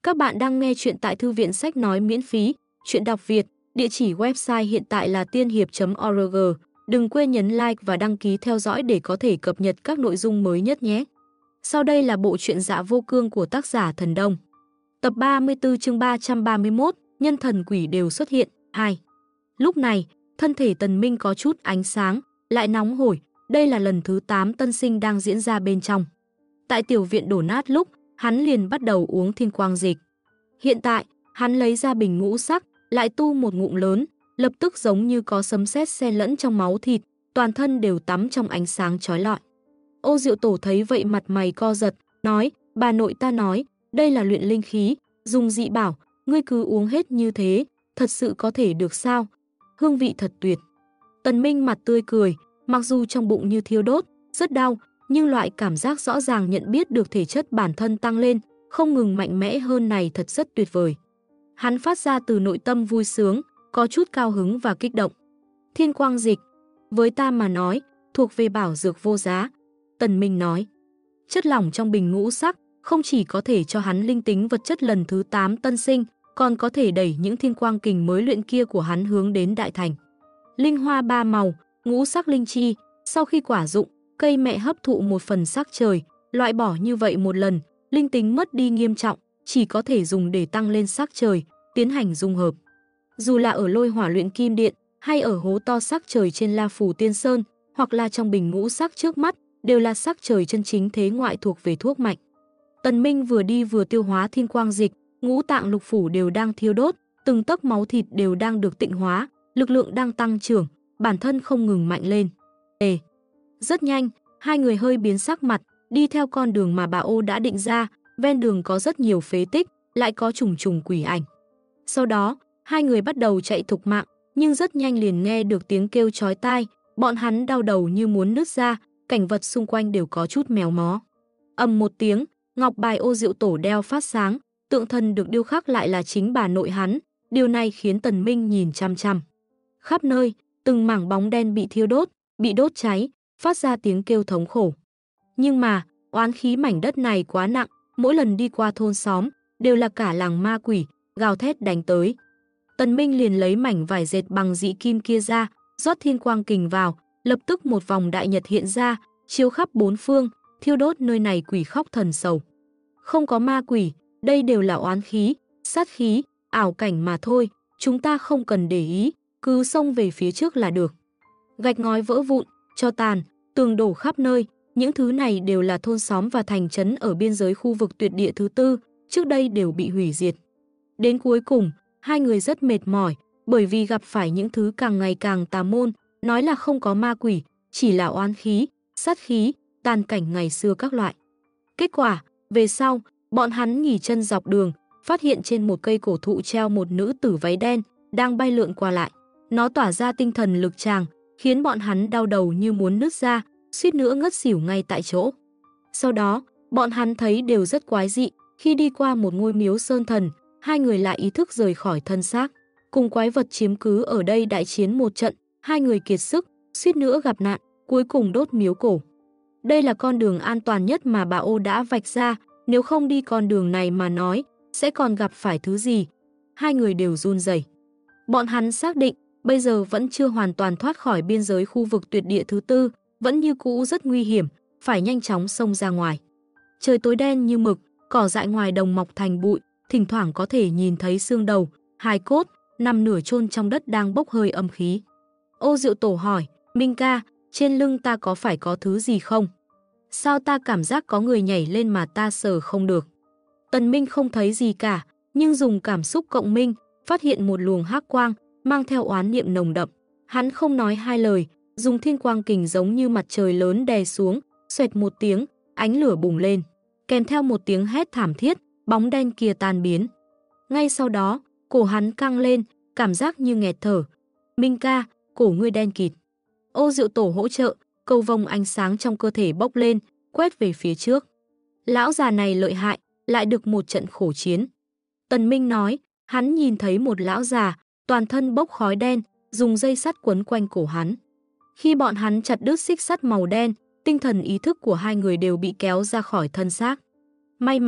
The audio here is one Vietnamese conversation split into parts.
Các bạn đang nghe chuyện tại thư viện sách nói miễn phí, chuyện đọc Việt, địa chỉ website hiện tại là tiên hiệp.org. Đừng quên nhấn like và đăng ký theo dõi để có thể cập nhật các nội dung mới nhất nhé. Sau đây là bộ truyện Dạ Vô Cương của tác giả Thần Đông. Tập 34 chương 331, nhân thần quỷ đều xuất hiện, 2. Lúc này, thân thể Tần Minh có chút ánh sáng, lại nóng hổi, đây là lần thứ 8 tân sinh đang diễn ra bên trong. Tại tiểu viện đổ nát lúc, hắn liền bắt đầu uống thiên quang dịch. Hiện tại, hắn lấy ra bình ngũ sắc, lại tu một ngụm lớn, lập tức giống như có sấm sét xen lẫn trong máu thịt, toàn thân đều tắm trong ánh sáng chói lọi. Ô Diệu Tổ thấy vậy mặt mày co giật, nói, bà nội ta nói, đây là luyện linh khí, dùng dị bảo, ngươi cứ uống hết như thế, thật sự có thể được sao? Hương vị thật tuyệt. Tần Minh mặt tươi cười, mặc dù trong bụng như thiêu đốt, rất đau, nhưng loại cảm giác rõ ràng nhận biết được thể chất bản thân tăng lên, không ngừng mạnh mẽ hơn này thật rất tuyệt vời. Hắn phát ra từ nội tâm vui sướng, có chút cao hứng và kích động. Thiên quang dịch, với ta mà nói, thuộc về bảo dược vô giá. Tần Minh nói, chất lỏng trong bình ngũ sắc không chỉ có thể cho hắn linh tính vật chất lần thứ 8 tân sinh, còn có thể đẩy những thiên quang kình mới luyện kia của hắn hướng đến đại thành. Linh hoa 3 màu, ngũ sắc linh chi, sau khi quả dụng, cây mẹ hấp thụ một phần sắc trời, loại bỏ như vậy một lần, linh tính mất đi nghiêm trọng, chỉ có thể dùng để tăng lên sắc trời, tiến hành dung hợp. Dù là ở Lôi Hỏa Luyện Kim Điện, hay ở hố to sắc trời trên La Phủ Tiên Sơn, hoặc là trong bình ngũ sắc trước mắt, đều là sắc trời chân chính thế ngoại thuộc về thuốc mạnh. Tần Minh vừa đi vừa tiêu hóa thiên quang dịch, ngũ tạng lục phủ đều đang thiêu đốt, từng tấc máu thịt đều đang được tịnh hóa, lực lượng đang tăng trưởng, bản thân không ngừng mạnh lên. Rất nhanh, hai người hơi biến sắc mặt, đi theo con đường mà bà Ô đã định ra, ven đường có rất nhiều phế tích, lại có trùng trùng quỷ ảnh. Sau đó, hai người bắt đầu chạy thục mạng, nhưng rất nhanh liền nghe được tiếng kêu chói tai, bọn hắn đau đầu như muốn nứt ra, cảnh vật xung quanh đều có chút méo mó. Ầm một tiếng, ngọc bài Ô Diệu Tổ đeo phát sáng, tượng thần được điêu khắc lại là chính bà nội hắn, điều này khiến Tần Minh nhìn chăm chăm. Khắp nơi, từng mảng bóng đen bị thiêu đốt, bị đốt cháy, phát ra tiếng kêu thống khổ. Nhưng mà, oán khí mảnh đất này quá nặng, mỗi lần đi qua thôn xóm, đều là cả làng ma quỷ, gào thét đánh tới. Tần Minh liền lấy mảnh vải dệt bằng dị kim kia ra, rót thiên quang kình vào, lập tức một vòng đại nhật hiện ra, chiếu khắp bốn phương, thiêu đốt nơi này quỷ khóc thần sầu. Không có ma quỷ, đây đều là oán khí, sát khí, ảo cảnh mà thôi, chúng ta không cần để ý, cứ xông về phía trước là được. Gạch ngói vỡ vụn, tro tàn, tường đổ khắp nơi, những thứ này đều là thôn xóm và thành trấn ở biên giới khu vực tuyệt địa thứ tư, trước đây đều bị hủy diệt. Đến cuối cùng, hai người rất mệt mỏi, bởi vì gặp phải những thứ càng ngày càng tà môn, nói là không có ma quỷ, chỉ là oán khí, sát khí, tàn cảnh ngày xưa các loại. Kết quả, về sau, bọn hắn nghỉ chân dọc đường, phát hiện trên một cây cổ thụ treo một nữ tử váy đen, đang bay lượn qua lại. Nó tỏa ra tinh thần lực tràng, khiến bọn hắn đau đầu như muốn nứt ra, suýt nữa ngất xỉu ngay tại chỗ. Sau đó, bọn hắn thấy đều rất quái dị, khi đi qua một ngôi miếu sơn thần, hai người lại ý thức rời khỏi thân xác. Cùng quái vật chiếm cứ ở đây đại chiến một trận, hai người kiệt sức, suýt nữa gặp nạn, cuối cùng đốt miếu cổ. Đây là con đường an toàn nhất mà bà Ô đã vạch ra, nếu không đi con đường này mà nói, sẽ còn gặp phải thứ gì. Hai người đều run rẩy. Bọn hắn xác định, bây giờ vẫn chưa hoàn toàn thoát khỏi biên giới khu vực tuyệt địa thứ tư, vẫn như cũ rất nguy hiểm, phải nhanh chóng xông ra ngoài. Trời tối đen như mực, cỏ dại ngoài đồng mọc thành bụi, thỉnh thoảng có thể nhìn thấy xương đầu, hài cốt, nằm nửa chôn trong đất đang bốc hơi âm khí. Ô Diệu Tổ hỏi, Minh ca, trên lưng ta có phải có thứ gì không? Sao ta cảm giác có người nhảy lên mà ta sờ không được? Tần Minh không thấy gì cả, nhưng dùng cảm xúc cộng minh, phát hiện một luồng hắc quang, mang theo oán niệm nồng đậm. Hắn không nói hai lời, dùng thiên quang kình giống như mặt trời lớn đè xuống, xoẹt một tiếng, ánh lửa bùng lên. Kèm theo một tiếng hét thảm thiết, bóng đen kia tan biến. Ngay sau đó, cổ hắn căng lên, cảm giác như nghẹt thở. Minh ca, cổ ngươi đen kịt. Ô Diệu Tổ hỗ trợ, cầu vồng ánh sáng trong cơ thể bốc lên, quét về phía trước. Lão già này lợi hại, lại được một trận khổ chiến. Tần Minh nói, hắn nhìn thấy một lão già, toàn thân bốc khói đen, dùng dây sắt quấn quanh cổ hắn. Khi bọn hắn chặt đứt xích sắt màu đen, tinh thần ý thức của hai người đều bị kéo ra khỏi thân xác. May mà,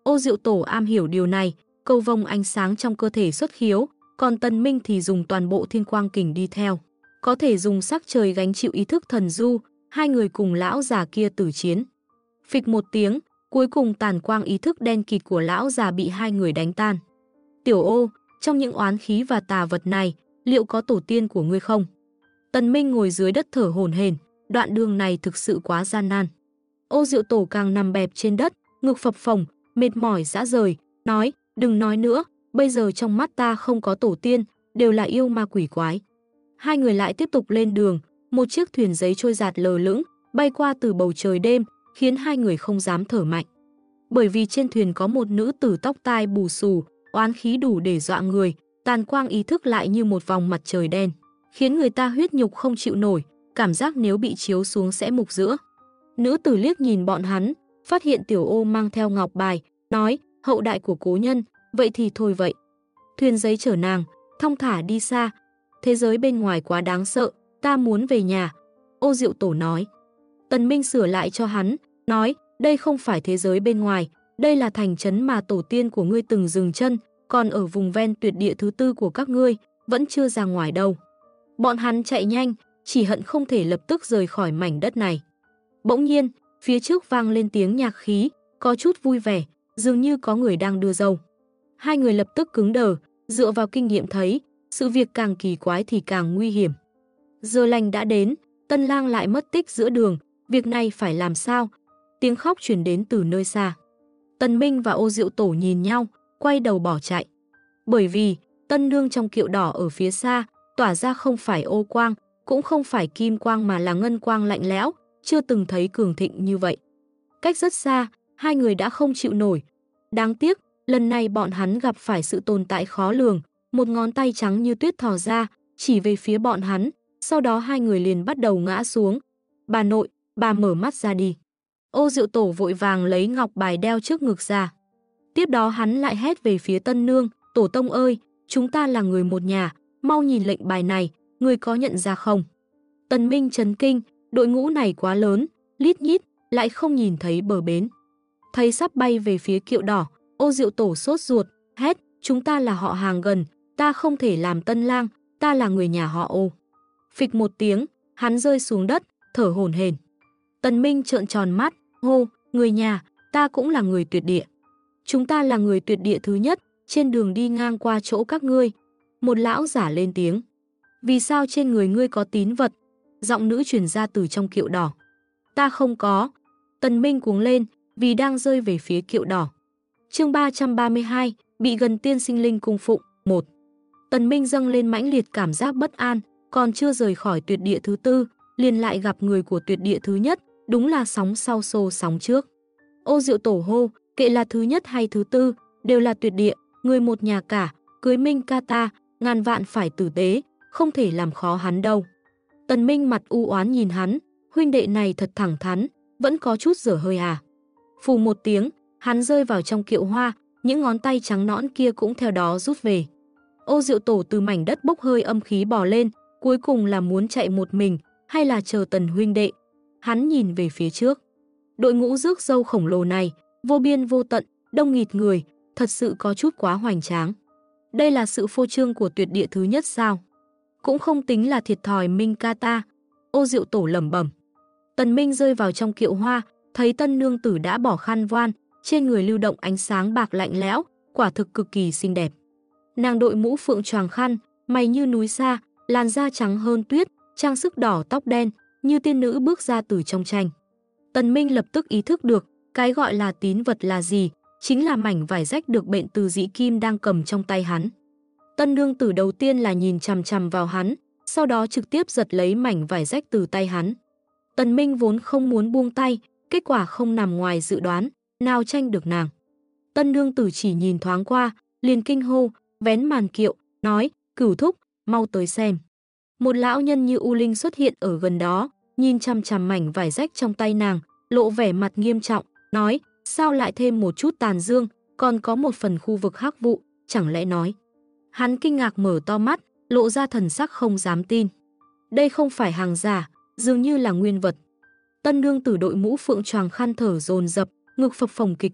Ô Diệu Tổ am hiểu điều này, cầu vồng ánh sáng trong cơ thể xuất khiếu, còn Tần Minh thì dùng toàn bộ thiên quang kình đi theo. Có thể dùng sắc trời gánh chịu ý thức thần du, hai người cùng lão già kia tử chiến. Phịch một tiếng, cuối cùng tàn quang ý thức đen kịt của lão già bị hai người đánh tan. Tiểu Ô, trong những oán khí và tà vật này, liệu có tổ tiên của ngươi không? Tần Minh ngồi dưới đất thở hổn hển, đoạn đường này thực sự quá gian nan. Ô Diệu Tổ càng nằm bẹp trên đất, ngực phập phồng, mệt mỏi rã rời, nói, đừng nói nữa, bây giờ trong mắt ta không có tổ tiên, đều là yêu ma quỷ quái. Hai người lại tiếp tục lên đường, một chiếc thuyền giấy trôi dạt lờ lững, bay qua từ bầu trời đêm, khiến hai người không dám thở mạnh. Bởi vì trên thuyền có một nữ tử tóc tai bù xù, oán khí đủ để dọa người, tàn quang ý thức lại như một vòng mặt trời đen, khiến người ta huyết nhục không chịu nổi, cảm giác nếu bị chiếu xuống sẽ mục giữa. Nữ tử liếc nhìn bọn hắn, phát hiện Tiểu Ô mang theo ngọc bài, nói, hậu đại của cố nhân, vậy thì thôi vậy. Thuyền giấy chở nàng, thong thả đi xa, thế giới bên ngoài quá đáng sợ, ta muốn về nhà. Ô Diệu Tổ nói. Tần Minh sửa lại cho hắn, nói, đây không phải thế giới bên ngoài, đây là thành trấn mà tổ tiên của ngươi từng dừng chân, còn ở vùng ven tuyệt địa thứ tư của các ngươi, vẫn chưa ra ngoài đâu. Bọn hắn chạy nhanh, chỉ hận không thể lập tức rời khỏi mảnh đất này. Bỗng nhiên, phía trước vang lên tiếng nhạc khí, có chút vui vẻ, dường như có người đang đưa dâu. Hai người lập tức cứng đờ, dựa vào kinh nghiệm thấy, sự việc càng kỳ quái thì càng nguy hiểm. Giờ lành đã đến, tân lang lại mất tích giữa đường, việc này phải làm sao? Tiếng khóc truyền đến từ nơi xa. Tần Minh và Ô Diệu Tổ nhìn nhau, quay đầu bỏ chạy. Bởi vì, tân nương trong kiệu đỏ ở phía xa, tỏa ra không phải ô quang, cũng không phải kim quang mà là ngân quang lạnh lẽo, chưa từng thấy cường thịnh như vậy. Cách rất xa, hai người đã không chịu nổi. Đáng tiếc, lần này bọn hắn gặp phải sự tồn tại khó lường, một ngón tay trắng như tuyết thò ra, chỉ về phía bọn hắn, sau đó hai người liền bắt đầu ngã xuống. Bà nội, bà mở mắt ra đi. Ô Diệu Tổ vội vàng lấy ngọc bài đeo trước ngực ra. Tiếp đó hắn lại hét về phía tân nương, tổ tông ơi, chúng ta là người một nhà, mau nhìn lệnh bài này, người có nhận ra không? Tần Minh chấn kinh, đội ngũ này quá lớn, lít nhít, lại không nhìn thấy bờ bến. Thấy sắp bay về phía kiệu đỏ, Ô Diệu Tổ sốt ruột, hét, chúng ta là họ hàng gần, ta không thể làm tân lang, ta là người nhà họ Ô. Phịch một tiếng, hắn rơi xuống đất, thở hổn hển. Tần Minh trợn tròn mắt, hô, người nhà, ta cũng là người tuyệt địa. Chúng ta là người tuyệt địa thứ nhất, trên đường đi ngang qua chỗ các ngươi. Một lão giả lên tiếng. Vì sao trên người ngươi có tín vật? Giọng nữ truyền ra từ trong kiệu đỏ. Ta không có. Tần Minh cuống lên, vì đang rơi về phía kiệu đỏ. Chương 332, bị gần tiên sinh linh cung phụng, 1. Tần Minh dâng lên mãnh liệt cảm giác bất an, còn chưa rời khỏi tuyệt địa thứ tư, liền lại gặp người của tuyệt địa thứ nhất, đúng là sóng sau xô sóng trước. Ô Diệu Tổ hô, kệ là thứ nhất hay thứ tư, đều là tuyệt địa, người một nhà cả, cưới Minh ca ta, ngàn vạn phải tử tế, không thể làm khó hắn đâu. Tần Minh mặt u oán nhìn hắn, huynh đệ này thật thẳng thắn, vẫn có chút dở hơi à. Phù một tiếng, hắn rơi vào trong kiệu hoa, những ngón tay trắng nõn kia cũng theo đó rút về. Ô Diệu Tổ từ mảnh đất bốc hơi âm khí bò lên, cuối cùng là muốn chạy một mình, hay là chờ Tần huynh đệ. Hắn nhìn về phía trước. Đội ngũ rước dâu khổng lồ này, vô biên vô tận, đông nghịt người, thật sự có chút quá hoành tráng. Đây là sự phô trương của tuyệt địa thứ nhất sao? Cũng không tính là thiệt thòi Minh ca ta. Ô Diệu Tổ lẩm bẩm. Tần Minh rơi vào trong kiệu hoa, thấy tân nương tử đã bỏ khăn voan, trên người lưu động ánh sáng bạc lạnh lẽo, quả thực cực kỳ xinh đẹp. Nàng đội mũ phượng choàng khăn, mày như núi sa, làn da trắng hơn tuyết, trang sức đỏ tóc đen, như tiên nữ bước ra từ trong tranh. Tần Minh lập tức ý thức được, cái gọi là tín vật là gì, chính là mảnh vải rách được bện từ dĩ kim đang cầm trong tay hắn. Tân nương tử đầu tiên là nhìn chằm chằm vào hắn, sau đó trực tiếp giật lấy mảnh vải rách từ tay hắn. Tần Minh vốn không muốn buông tay, kết quả không nằm ngoài dự đoán, nào tranh được nàng. Tân nương tử chỉ nhìn thoáng qua, liền kinh hô, vén màn kiệu, nói, Cửu thúc, mau tới xem. Một lão nhân như U Linh xuất hiện ở gần đó, nhìn chằm chằm mảnh vải rách trong tay nàng, lộ vẻ mặt nghiêm trọng, nói, sao lại thêm một chút tàn dương, còn có một phần khu vực hắc vụ, chẳng lẽ nói. Hắn kinh ngạc mở to mắt, lộ ra thần sắc không dám tin. Đây không phải hàng giả, dường như là nguyên vật. Tân nương tử đội mũ phượng choàng khăn thở dồn dập, ngực phập phồng kịch liệt,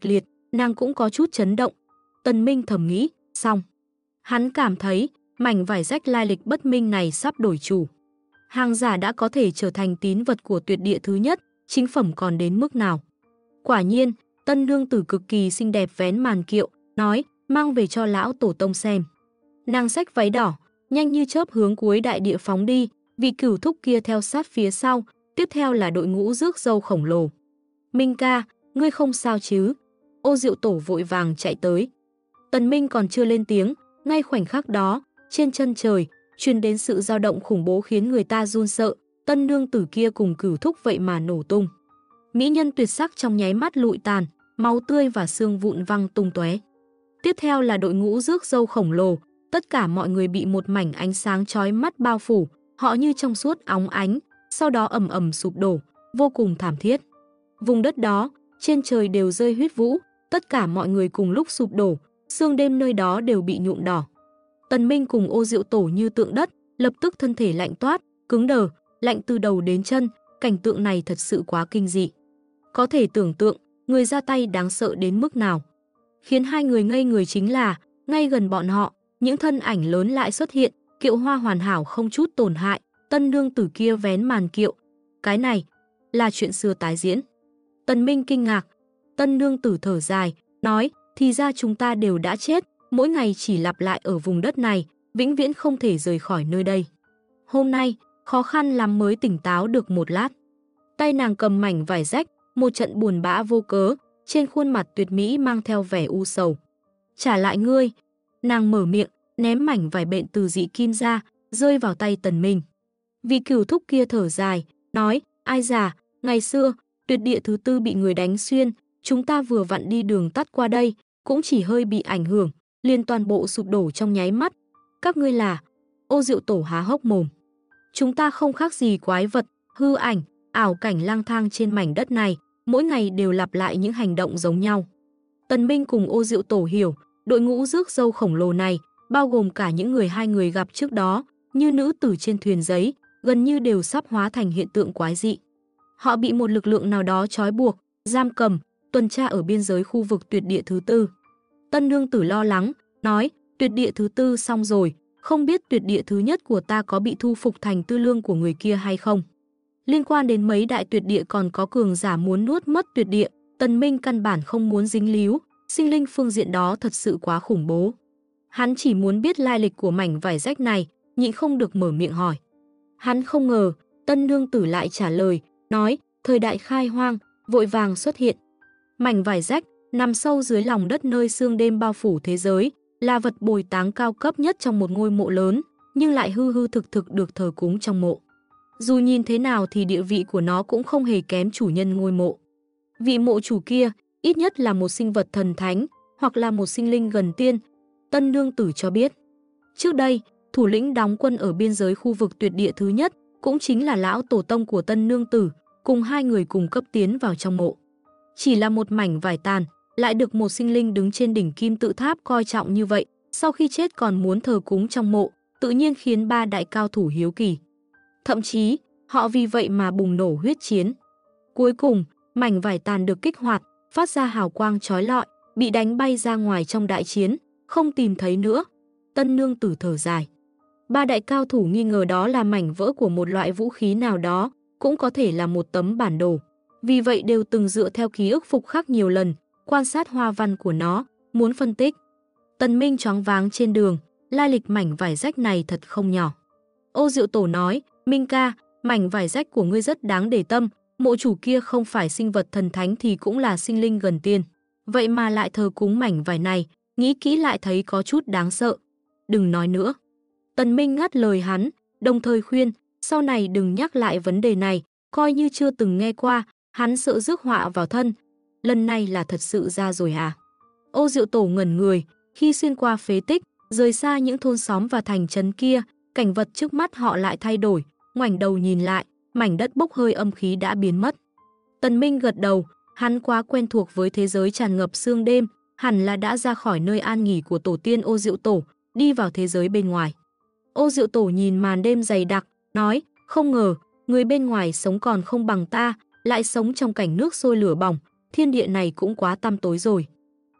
nàng cũng có chút chấn động. Tần Minh thầm nghĩ, xong. Hắn cảm thấy mảnh vải rách lai lịch bất minh này sắp đổi chủ. Hàng giả đã có thể trở thành tín vật của tuyệt địa thứ nhất, chính phẩm còn đến mức nào. Quả nhiên, tân nương tử cực kỳ xinh đẹp vén màn kiệu, nói, mang về cho lão tổ tông xem. Nàng xách váy đỏ, nhanh như chớp hướng cuối đại địa phóng đi, vị cửu thúc kia theo sát phía sau, tiếp theo là đội ngũ rước dâu khổng lồ. Minh ca, ngươi không sao chứ? Ô Diệu Tổ vội vàng chạy tới. Tần Minh còn chưa lên tiếng, ngay khoảnh khắc đó, trên chân trời, truyền đến sự dao động khủng bố khiến người ta run sợ, tân nương tử kia cùng cửu thúc vậy mà nổ tung. Mỹ nhân tuyệt sắc trong nháy mắt lụi tàn, máu tươi và xương vụn văng tung tóe. Tiếp theo là đội ngũ rước dâu khổng lồ, tất cả mọi người bị một mảnh ánh sáng chói mắt bao phủ, họ như trong suốt óng ánh, sau đó ầm ầm sụp đổ, vô cùng thảm thiết. Vùng đất đó, trên trời đều rơi huyết vũ, tất cả mọi người cùng lúc sụp đổ, sương đêm nơi đó đều bị nhuộm đỏ. Tần Minh cùng Ô Diệu Tổ như tượng đất, lập tức thân thể lạnh toát, cứng đờ, lạnh từ đầu đến chân, cảnh tượng này thật sự quá kinh dị. Có thể tưởng tượng, người ra tay đáng sợ đến mức nào. Khiến hai người ngây người chính là, ngay gần bọn họ, những thân ảnh lớn lại xuất hiện, kiệu hoa hoàn hảo không chút tổn hại, tân nương tử kia vén màn kiệu. Cái này là chuyện xưa tái diễn. Tần Minh kinh ngạc, tân nương tử thở dài, nói, thì ra chúng ta đều đã chết, mỗi ngày chỉ lặp lại ở vùng đất này, vĩnh viễn không thể rời khỏi nơi đây. Hôm nay, khó khăn lắm mới tỉnh táo được một lát. Tay nàng cầm mảnh vải rách, một trận buồn bã vô cớ, trên khuôn mặt tuyệt mỹ mang theo vẻ u sầu. Trả lại ngươi, nàng mở miệng, ném mảnh vải bện từ dị kim ra, rơi vào tay Tần Minh. Vị cửu thúc kia thở dài, nói, ai già, ngày xưa, tuyệt địa thứ tư bị người đánh xuyên, chúng ta vừa vặn đi đường tắt qua đây, cũng chỉ hơi bị ảnh hưởng, liền toàn bộ sụp đổ trong nháy mắt. Các ngươi là? Ô Diệu Tổ há hốc mồm. Chúng ta không khác gì quái vật, hư ảnh, ảo cảnh lang thang trên mảnh đất này, mỗi ngày đều lặp lại những hành động giống nhau. Tần Minh cùng Ô Diệu Tổ hiểu, đội ngũ rước dâu khổng lồ này, bao gồm cả những người hai người gặp trước đó, như nữ tử trên thuyền giấy, gần như đều sắp hóa thành hiện tượng quái dị. Họ bị một lực lượng nào đó trói buộc, giam cầm, tuần tra ở biên giới khu vực tuyệt địa thứ tư. Tân nương tử lo lắng, nói, tuyệt địa thứ tư xong rồi, không biết tuyệt địa thứ nhất của ta có bị thu phục thành tư lương của người kia hay không. Liên quan đến mấy đại tuyệt địa còn có cường giả muốn nuốt mất tuyệt địa, Tần Minh căn bản không muốn dính líu, sinh linh phương diện đó thật sự quá khủng bố. Hắn chỉ muốn biết lai lịch của mảnh vải rách này, nhịn không được mở miệng hỏi. Hắn không ngờ, tân nương tử lại trả lời, nói, thời đại khai hoang, vội vàng xuất hiện. Mảnh vải rách, nằm sâu dưới lòng đất nơi sương đêm bao phủ thế giới, là vật bồi táng cao cấp nhất trong một ngôi mộ lớn, nhưng lại hư hư thực thực được thờ cúng trong mộ. Dù nhìn thế nào thì địa vị của nó cũng không hề kém chủ nhân ngôi mộ. Vị mộ chủ kia, ít nhất là một sinh vật thần thánh, hoặc là một sinh linh gần tiên, tân nương tử cho biết. Trước đây, thủ lĩnh đóng quân ở biên giới khu vực tuyệt địa thứ nhất, cũng chính là lão tổ tông của tân nương tử, cùng hai người cùng cấp tiến vào trong mộ. Chỉ là một mảnh vải tàn, lại được một sinh linh đứng trên đỉnh kim tự tháp coi trọng như vậy, sau khi chết còn muốn thờ cúng trong mộ, tự nhiên khiến ba đại cao thủ hiếu kỳ. Thậm chí, họ vì vậy mà bùng nổ huyết chiến. Cuối cùng, mảnh vải tàn được kích hoạt, phát ra hào quang chói lọi, bị đánh bay ra ngoài trong đại chiến, không tìm thấy nữa. Tân nương tử thở dài. Ba đại cao thủ nghi ngờ đó là mảnh vỡ của một loại vũ khí nào đó, cũng có thể là một tấm bản đồ. Vì vậy đều từng dựa theo ký ức phục khắc nhiều lần, quan sát hoa văn của nó, muốn phân tích. Tần Minh choáng váng trên đường, lai lịch mảnh vải rách này thật không nhỏ. Ô Diệu Tổ nói, Minh ca, mảnh vải rách của ngươi rất đáng để tâm, mộ chủ kia không phải sinh vật thần thánh thì cũng là sinh linh gần tiên. Vậy mà lại thờ cúng mảnh vải này, nghĩ kỹ lại thấy có chút đáng sợ. Đừng nói nữa. Tần Minh ngắt lời hắn, đồng thời khuyên, sau này đừng nhắc lại vấn đề này, coi như chưa từng nghe qua, hắn sợ rước họa vào thân. Lần này là thật sự ra rồi hả? Ô Diệu Tổ ngẩn người, khi xuyên qua phế tích, rời xa những thôn xóm và thành trấn kia, cảnh vật trước mắt họ lại thay đổi, ngoảnh đầu nhìn lại, mảnh đất bốc hơi âm khí đã biến mất. Tần Minh gật đầu, hắn quá quen thuộc với thế giới tràn ngập sương đêm, hẳn là đã ra khỏi nơi an nghỉ của tổ tiên Ô Diệu Tổ, đi vào thế giới bên ngoài. Ô Diệu Tổ nhìn màn đêm dày đặc, nói, không ngờ, người bên ngoài sống còn không bằng ta, lại sống trong cảnh nước sôi lửa bỏng, thiên địa này cũng quá tăm tối rồi.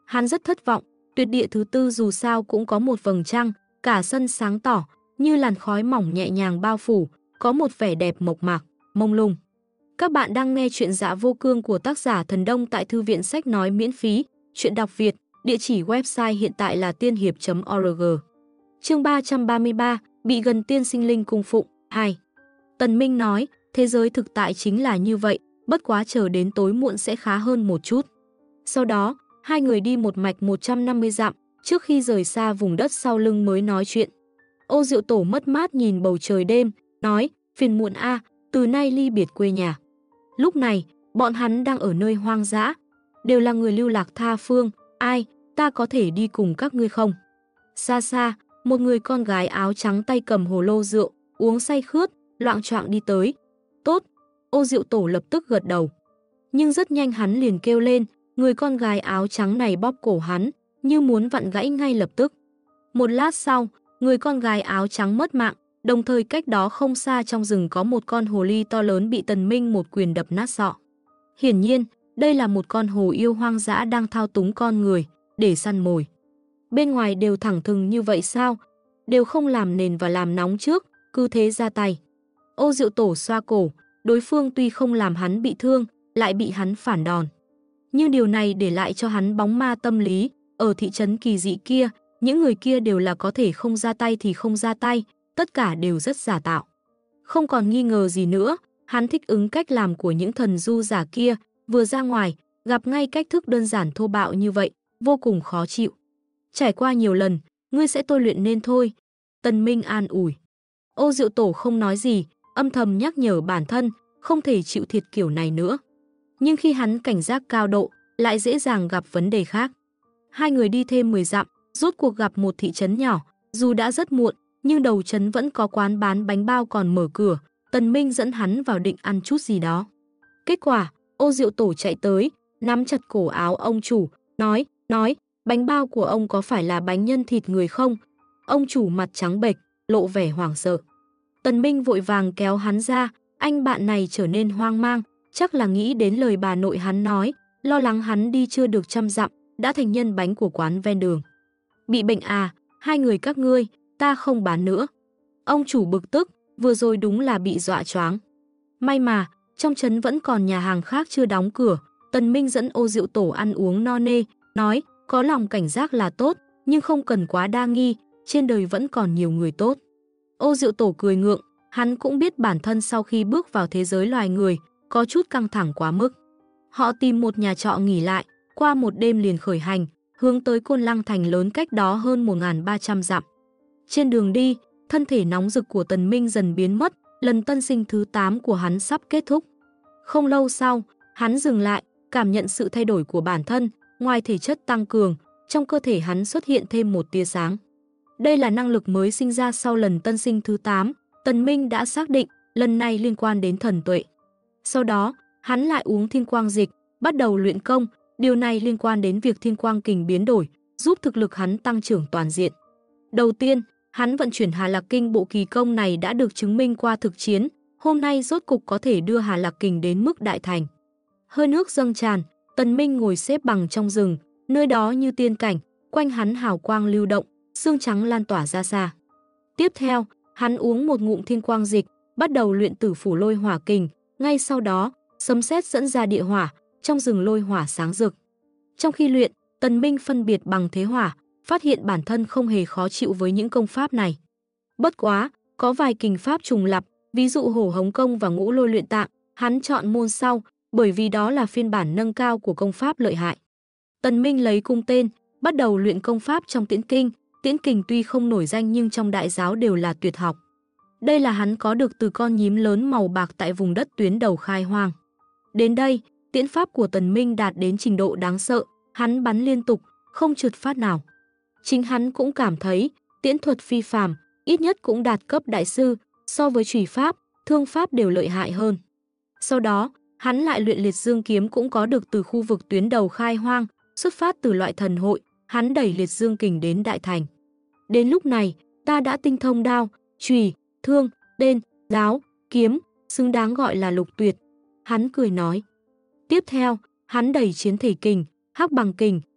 Hắn rất thất vọng, tuyệt địa thứ tư dù sao cũng có một vầng trăng, cả sân sáng tỏ, như làn khói mỏng nhẹ nhàng bao phủ, có một vẻ đẹp mộc mạc, mông lung. Các bạn đang nghe chuyện Dạ Vô Cương của tác giả Thần Đông tại Thư viện Sách Nói miễn phí, chuyện đọc Việt, địa chỉ website hiện tại là tiên hiệp.org. Chương 333, bị gần tiên sinh linh cung phụng, 2. Tần Minh nói, thế giới thực tại chính là như vậy, bất quá chờ đến tối muộn sẽ khá hơn một chút. Sau đó, hai người đi một mạch 150 dặm, trước khi rời xa vùng đất sau lưng mới nói chuyện. Ô Diệu Tổ mất mát nhìn bầu trời đêm, nói, phiền muộn a, từ nay ly biệt quê nhà. Lúc này, bọn hắn đang ở nơi hoang dã, đều là người lưu lạc tha phương, ai, ta có thể đi cùng các ngươi không? Xa xa, một người con gái áo trắng tay cầm hồ lô rượu, uống say khướt, loạng choạng đi tới. Tốt, Ô Diệu Tổ lập tức gật đầu. Nhưng rất nhanh hắn liền kêu lên, người con gái áo trắng này bóp cổ hắn, như muốn vặn gãy ngay lập tức. Một lát sau, người con gái áo trắng mất mạng, đồng thời cách đó không xa trong rừng có một con hồ ly to lớn bị Tần Minh một quyền đập nát sọ. Hiển nhiên, đây là một con hồ yêu hoang dã đang thao túng con người, để săn mồi. Bên ngoài đều thẳng thừng như vậy sao? Đều không làm nền và làm nóng trước, cứ thế ra tay. Ô Diệu Tổ xoa cổ, đối phương tuy không làm hắn bị thương, lại bị hắn phản đòn. Nhưng điều này để lại cho hắn bóng ma tâm lý, ở thị trấn kỳ dị kia, những người kia đều là có thể không ra tay thì không ra tay, tất cả đều rất giả tạo. Không còn nghi ngờ gì nữa, hắn thích ứng cách làm của những thần du giả kia, vừa ra ngoài, gặp ngay cách thức đơn giản thô bạo như vậy, vô cùng khó chịu. Trải qua nhiều lần, ngươi sẽ tôi luyện nên thôi. Tần Minh an ủi. Ô Diệu Tổ không nói gì, âm thầm nhắc nhở bản thân, không thể chịu thiệt kiểu này nữa. Nhưng khi hắn cảnh giác cao độ, lại dễ dàng gặp vấn đề khác. Hai người đi thêm 10 dặm, rốt cuộc gặp một thị trấn nhỏ, dù đã rất muộn, nhưng đầu trấn vẫn có quán bán bánh bao còn mở cửa, Tần Minh dẫn hắn vào định ăn chút gì đó. Kết quả, Ô Diệu Tổ chạy tới, nắm chặt cổ áo ông chủ, nói, bánh bao của ông có phải là bánh nhân thịt người không? Ông chủ mặt trắng bệch, lộ vẻ hoảng sợ. Tần Minh vội vàng kéo hắn ra, anh bạn này trở nên hoang mang, chắc là nghĩ đến lời bà nội hắn nói, lo lắng hắn đi chưa được 100 dặm, đã thành nhân bánh của quán ven đường. Bị bệnh à, hai người các ngươi, ta không bán nữa. Ông chủ bực tức, vừa rồi đúng là bị dọa choáng. May mà, trong trấn vẫn còn nhà hàng khác chưa đóng cửa, Tần Minh dẫn Ô Diệu Tổ ăn uống no nê, nói, có lòng cảnh giác là tốt, nhưng không cần quá đa nghi, trên đời vẫn còn nhiều người tốt. Ô Diệu Tổ cười ngượng, hắn cũng biết bản thân sau khi bước vào thế giới loài người, có chút căng thẳng quá mức. Họ tìm một nhà trọ nghỉ lại, qua một đêm liền khởi hành, hướng tới Côn Lăng thành lớn cách đó hơn 1.300 dặm. Trên đường đi, thân thể nóng rực của Tần Minh dần biến mất, lần tân sinh thứ 8 của hắn sắp kết thúc. Không lâu sau, hắn dừng lại, cảm nhận sự thay đổi của bản thân, ngoài thể chất tăng cường, trong cơ thể hắn xuất hiện thêm một tia sáng. Đây là năng lực mới sinh ra sau lần tân sinh thứ 8, Tần Minh đã xác định, lần này liên quan đến thần tuệ. Sau đó, hắn lại uống thiên quang dịch, bắt đầu luyện công, điều này liên quan đến việc thiên quang kình biến đổi, giúp thực lực hắn tăng trưởng toàn diện. Đầu tiên, hắn vận chuyển Hà Lạc Kinh, bộ kỳ công này đã được chứng minh qua thực chiến, hôm nay rốt cục có thể đưa Hà Lạc Kình đến mức đại thành. Hơi nước dâng tràn, Tần Minh ngồi xếp bằng trong rừng, nơi đó như tiên cảnh, quanh hắn hào quang lưu động, sương trắng lan tỏa ra xa. Tiếp theo, hắn uống một ngụm thiên quang dịch, bắt đầu luyện Tử Phủ Lôi Hỏa Kình, ngay sau đó, sấm sét dẫn ra địa hỏa, trong rừng lôi hỏa sáng rực. Trong khi luyện, Tần Minh phân biệt bằng thế hỏa, phát hiện bản thân không hề khó chịu với những công pháp này. Bất quá, có vài kình pháp trùng lặp, ví dụ Hổ Hống Công và Ngũ Lôi Luyện Tạng, hắn chọn môn sau, bởi vì đó là phiên bản nâng cao của công pháp lợi hại. Tần Minh lấy cung tên, bắt đầu luyện công pháp trong Tiễn Kinh. Tiễn Kình tuy không nổi danh nhưng trong đại giáo đều là tuyệt học. Đây là hắn có được từ con nhím lớn màu bạc tại vùng đất tuyến đầu khai hoang. Đến đây, tiễn pháp của Tần Minh đạt đến trình độ đáng sợ, hắn bắn liên tục, không trượt phát nào. Chính hắn cũng cảm thấy, tiễn thuật phi phàm, ít nhất cũng đạt cấp đại sư, so với chủy pháp, thương pháp đều lợi hại hơn. Sau đó, hắn lại luyện Liệt Dương kiếm cũng có được từ khu vực tuyến đầu khai hoang, xuất phát từ loại thần hội, hắn đẩy Liệt Dương kình đến đại thành. Đến lúc này, ta đã tinh thông đao, chùy, thương, tên, giáo, kiếm, xứng đáng gọi là lục tuyệt. Hắn cười nói. Tiếp theo, hắn đẩy Chiến Thể kình, Hắc Bằng kình,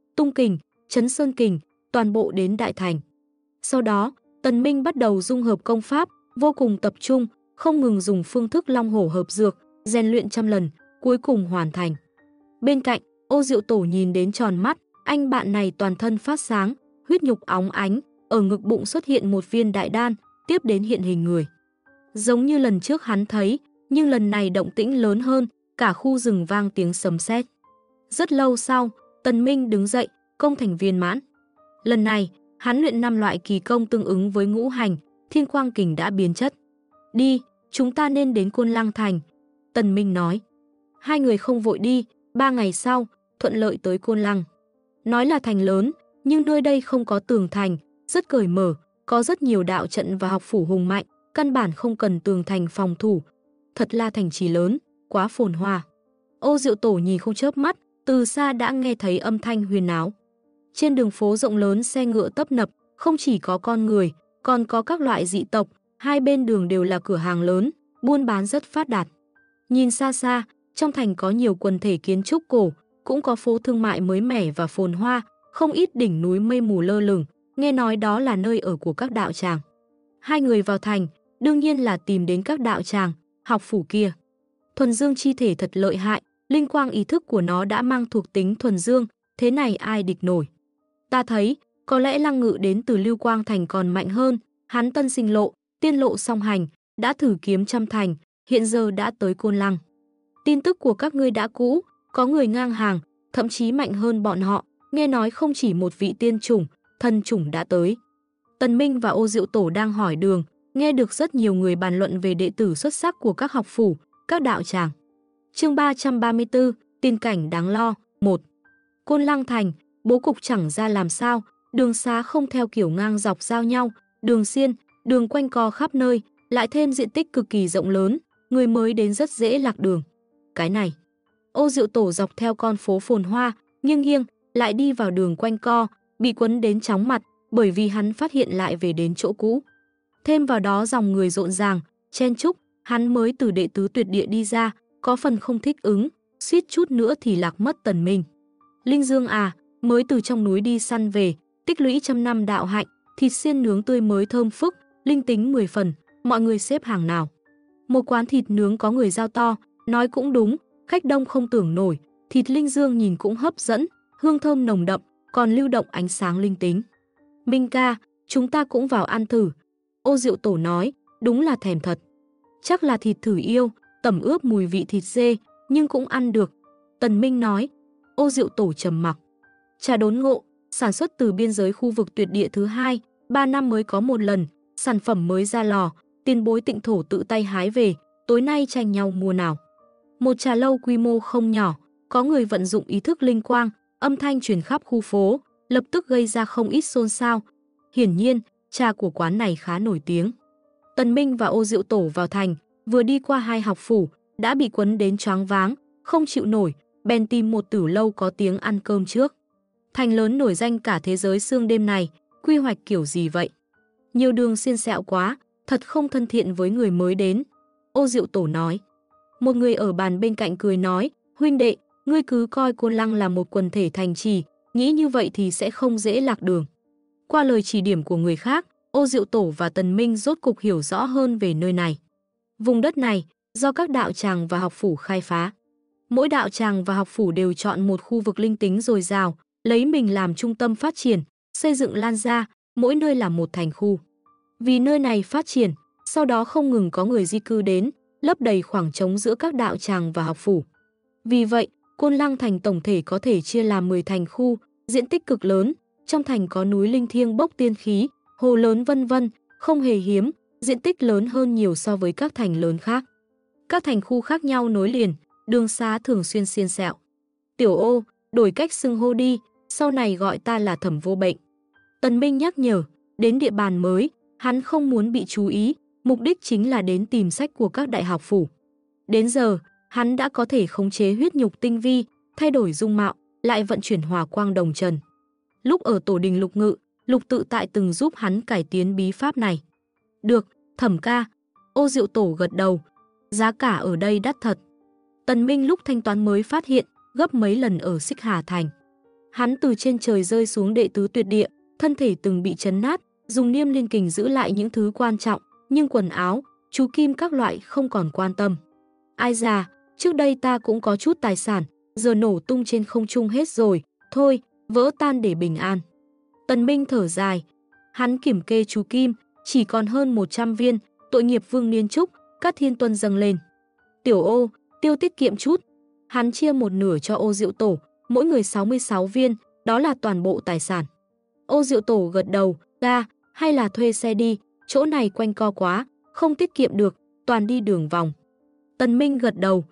Tung Kình, Trấn Sơn Kình, toàn bộ đến Đại Thành. Sau đó, Tần Minh bắt đầu dung hợp công pháp, vô cùng tập trung, không ngừng dùng phương thức long hổ hợp dược, rèn luyện trăm lần, cuối cùng hoàn thành. Bên cạnh, Ô Diệu Tổ nhìn đến tròn mắt, anh bạn này toàn thân phát sáng, huyết nhục óng ánh, ở ngực bụng xuất hiện một viên đại đan, tiếp đến hiện hình người. Giống như lần trước hắn thấy, nhưng lần này động tĩnh lớn hơn, cả khu rừng vang tiếng sấm sét. Rất lâu sau, Tần Minh đứng dậy, công thành viên mãn. Lần này, hắn luyện 5 loại kỳ công tương ứng với ngũ hành, Thiên Quang Kình đã biến chất. Đi, chúng ta nên đến Côn Lăng Thành, Tần Minh nói. Hai người không vội đi, 3 ngày sau, thuận lợi tới Côn Lăng. Nói là thành lớn, nhưng nơi đây không có tường thành, rất cởi mở, có rất nhiều đạo trận và học phủ hùng mạnh, căn bản không cần tường thành phòng thủ. Thật là thành trì lớn, quá phồn hoa. Ô Diệu Tổ nhìn không chớp mắt, từ xa đã nghe thấy âm thanh huyền áo. Trên đường phố rộng lớn xe ngựa tấp nập, không chỉ có con người, còn có các loại dị tộc, hai bên đường đều là cửa hàng lớn, buôn bán rất phát đạt. Nhìn xa xa, trong thành có nhiều quần thể kiến trúc cổ, cũng có phố thương mại mới mẻ và phồn hoa, không ít đỉnh núi mây mù lơ lửng, nghe nói đó là nơi ở của các đạo tràng. Hai người vào thành, đương nhiên là tìm đến các đạo tràng, học phủ kia. Thuần Dương chi thể thật lợi hại, linh quang ý thức của nó đã mang thuộc tính thuần dương, thế này ai địch nổi. Ta thấy, có lẽ Lăng Ngự đến từ Lưu Quang Thành còn mạnh hơn, hắn tân sinh lộ, tiên lộ song hành, đã thử kiếm trăm thành, hiện giờ đã tới Côn Lăng. Tin tức của các ngươi đã cũ, có người ngang hàng, thậm chí mạnh hơn bọn họ, nghe nói không chỉ một vị tiên chủng, thần chủng đã tới. Tần Minh và Ô Diệu Tổ đang hỏi đường, nghe được rất nhiều người bàn luận về đệ tử xuất sắc của các học phủ, các đạo tràng. Chương 334, tiên cảnh đáng lo, 1. Côn Lăng Thành, bố cục chẳng ra làm sao, đường xá không theo kiểu ngang dọc giao nhau, đường xiên, đường quanh co khắp nơi, lại thêm diện tích cực kỳ rộng lớn, người mới đến rất dễ lạc đường. Cái này, Ô Diệu Tổ dọc theo con phố phồn hoa, nghiêng nghiêng, lại đi vào đường quanh co, bị quấn đến chóng mặt, bởi vì hắn phát hiện lại về đến chỗ cũ. Thêm vào đó dòng người rộn ràng, chen chúc, hắn mới từ đệ tứ tuyệt địa đi ra, có phần không thích ứng, suýt chút nữa thì lạc mất Tần Minh. Linh Dương à, mới từ trong núi đi săn về, tích lũy trăm năm đạo hạnh, thịt xiên nướng tươi mới thơm phức, linh tính 10 phần, mọi người xếp hàng nào. Một quán thịt nướng có người giao to, nói cũng đúng, khách đông không tưởng nổi, thịt Linh Dương nhìn cũng hấp dẫn, hương thơm nồng đậm, còn lưu động ánh sáng linh tính. Minh ca, chúng ta cũng vào ăn thử. Ô Diệu Tổ nói, đúng là thèm thật. Chắc là thịt thử yêu, tẩm ướp mùi vị thịt dê, nhưng cũng ăn được. Tần Minh nói. Ô Diệu Tổ trầm mặc. Trà đốn ngộ, sản xuất từ biên giới khu vực tuyệt địa thứ 2, 3 năm mới có một lần, sản phẩm mới ra lò, tiền bối Tịnh Thổ tự tay hái về, tối nay tranh nhau mua nào. Một trà lâu quy mô không nhỏ, có người vận dụng ý thức linh quang, âm thanh truyền khắp khu phố, lập tức gây ra không ít xôn xao. Hiển nhiên, trà của quán này khá nổi tiếng. Tần Minh và Ô Diệu Tổ vào thành, vừa đi qua hai học phủ, đã bị quấn đến choáng váng, không chịu nổi, bèn tìm một tử lâu có tiếng ăn cơm trước. Thành lớn nổi danh cả thế giới sương đêm này, quy hoạch kiểu gì vậy? Nhiều đường xiên xẹo quá, thật không thân thiện với người mới đến. Ô Diệu Tổ nói. Một người ở bàn bên cạnh cười nói, huynh đệ, ngươi cứ coi Côn Lăng là một quần thể thành trì, nghĩ như vậy thì sẽ không dễ lạc đường. Qua lời chỉ điểm của người khác, Ô Diệu Tổ và Tần Minh rốt cục hiểu rõ hơn về nơi này. Vùng đất này, do các đạo tràng và học phủ khai phá. Mỗi đạo tràng và học phủ đều chọn một khu vực linh tính dồi dào, lấy mình làm trung tâm phát triển, xây dựng lan ra, mỗi nơi là một thành khu. Vì nơi này phát triển, sau đó không ngừng có người di cư đến, lấp đầy khoảng trống giữa các đạo tràng và học phủ. Vì vậy, Côn Lăng Thành tổng thể có thể chia làm 10 thành khu, diện tích cực lớn, trong thành có núi linh thiêng bốc tiên khí, hồ lớn vân vân, không hề hiếm, diện tích lớn hơn nhiều so với các thành lớn khác. Các thành khu khác nhau nối liền, đường xá thường xuyên xiên xẹo. Tiểu Ô, đổi cách xưng hô đi, sau này gọi ta là Thẩm Vô Bệnh. Tần Minh nhắc nhở, đến địa bàn mới, hắn không muốn bị chú ý, mục đích chính là đến tìm sách của các đại học phủ. Đến giờ, hắn đã có thể khống chế huyết nhục tinh vi, thay đổi dung mạo, lại vận chuyển hỏa quang đồng trần. Lúc ở tổ đình Lục Ngự, Lục Tự Tại từng giúp hắn cải tiến bí pháp này. Được, Thẩm ca. Ô Diệu Tổ gật đầu. Giá cả ở đây đắt thật. Tần Minh lúc thanh toán mới phát hiện, gấp mấy lần ở Xích Hà Thành. Hắn từ trên trời rơi xuống đệ tứ tuyệt địa, thân thể từng bị chấn nát, dùng Niêm Liên Kình giữ lại những thứ quan trọng, nhưng quần áo, chú kim các loại không còn quan tâm. Ai già, trước đây ta cũng có chút tài sản, giờ nổ tung trên không trung hết rồi, thôi, vỡ tan để bình an. Tần Minh thở dài, hắn kiểm kê chú kim, chỉ còn hơn 100 viên, tội nghiệp Vương Niên Trúc, các thiên tuân dâng lên. Tiểu Ô, tiêu tiết kiệm chút. Hắn chia một nửa cho Ô Diệu Tổ, mỗi người 66 viên, đó là toàn bộ tài sản. Ô Diệu Tổ gật đầu, ra, hay là thuê xe đi, chỗ này quanh co quá, không tiết kiệm được, toàn đi đường vòng. Tần Minh gật đầu,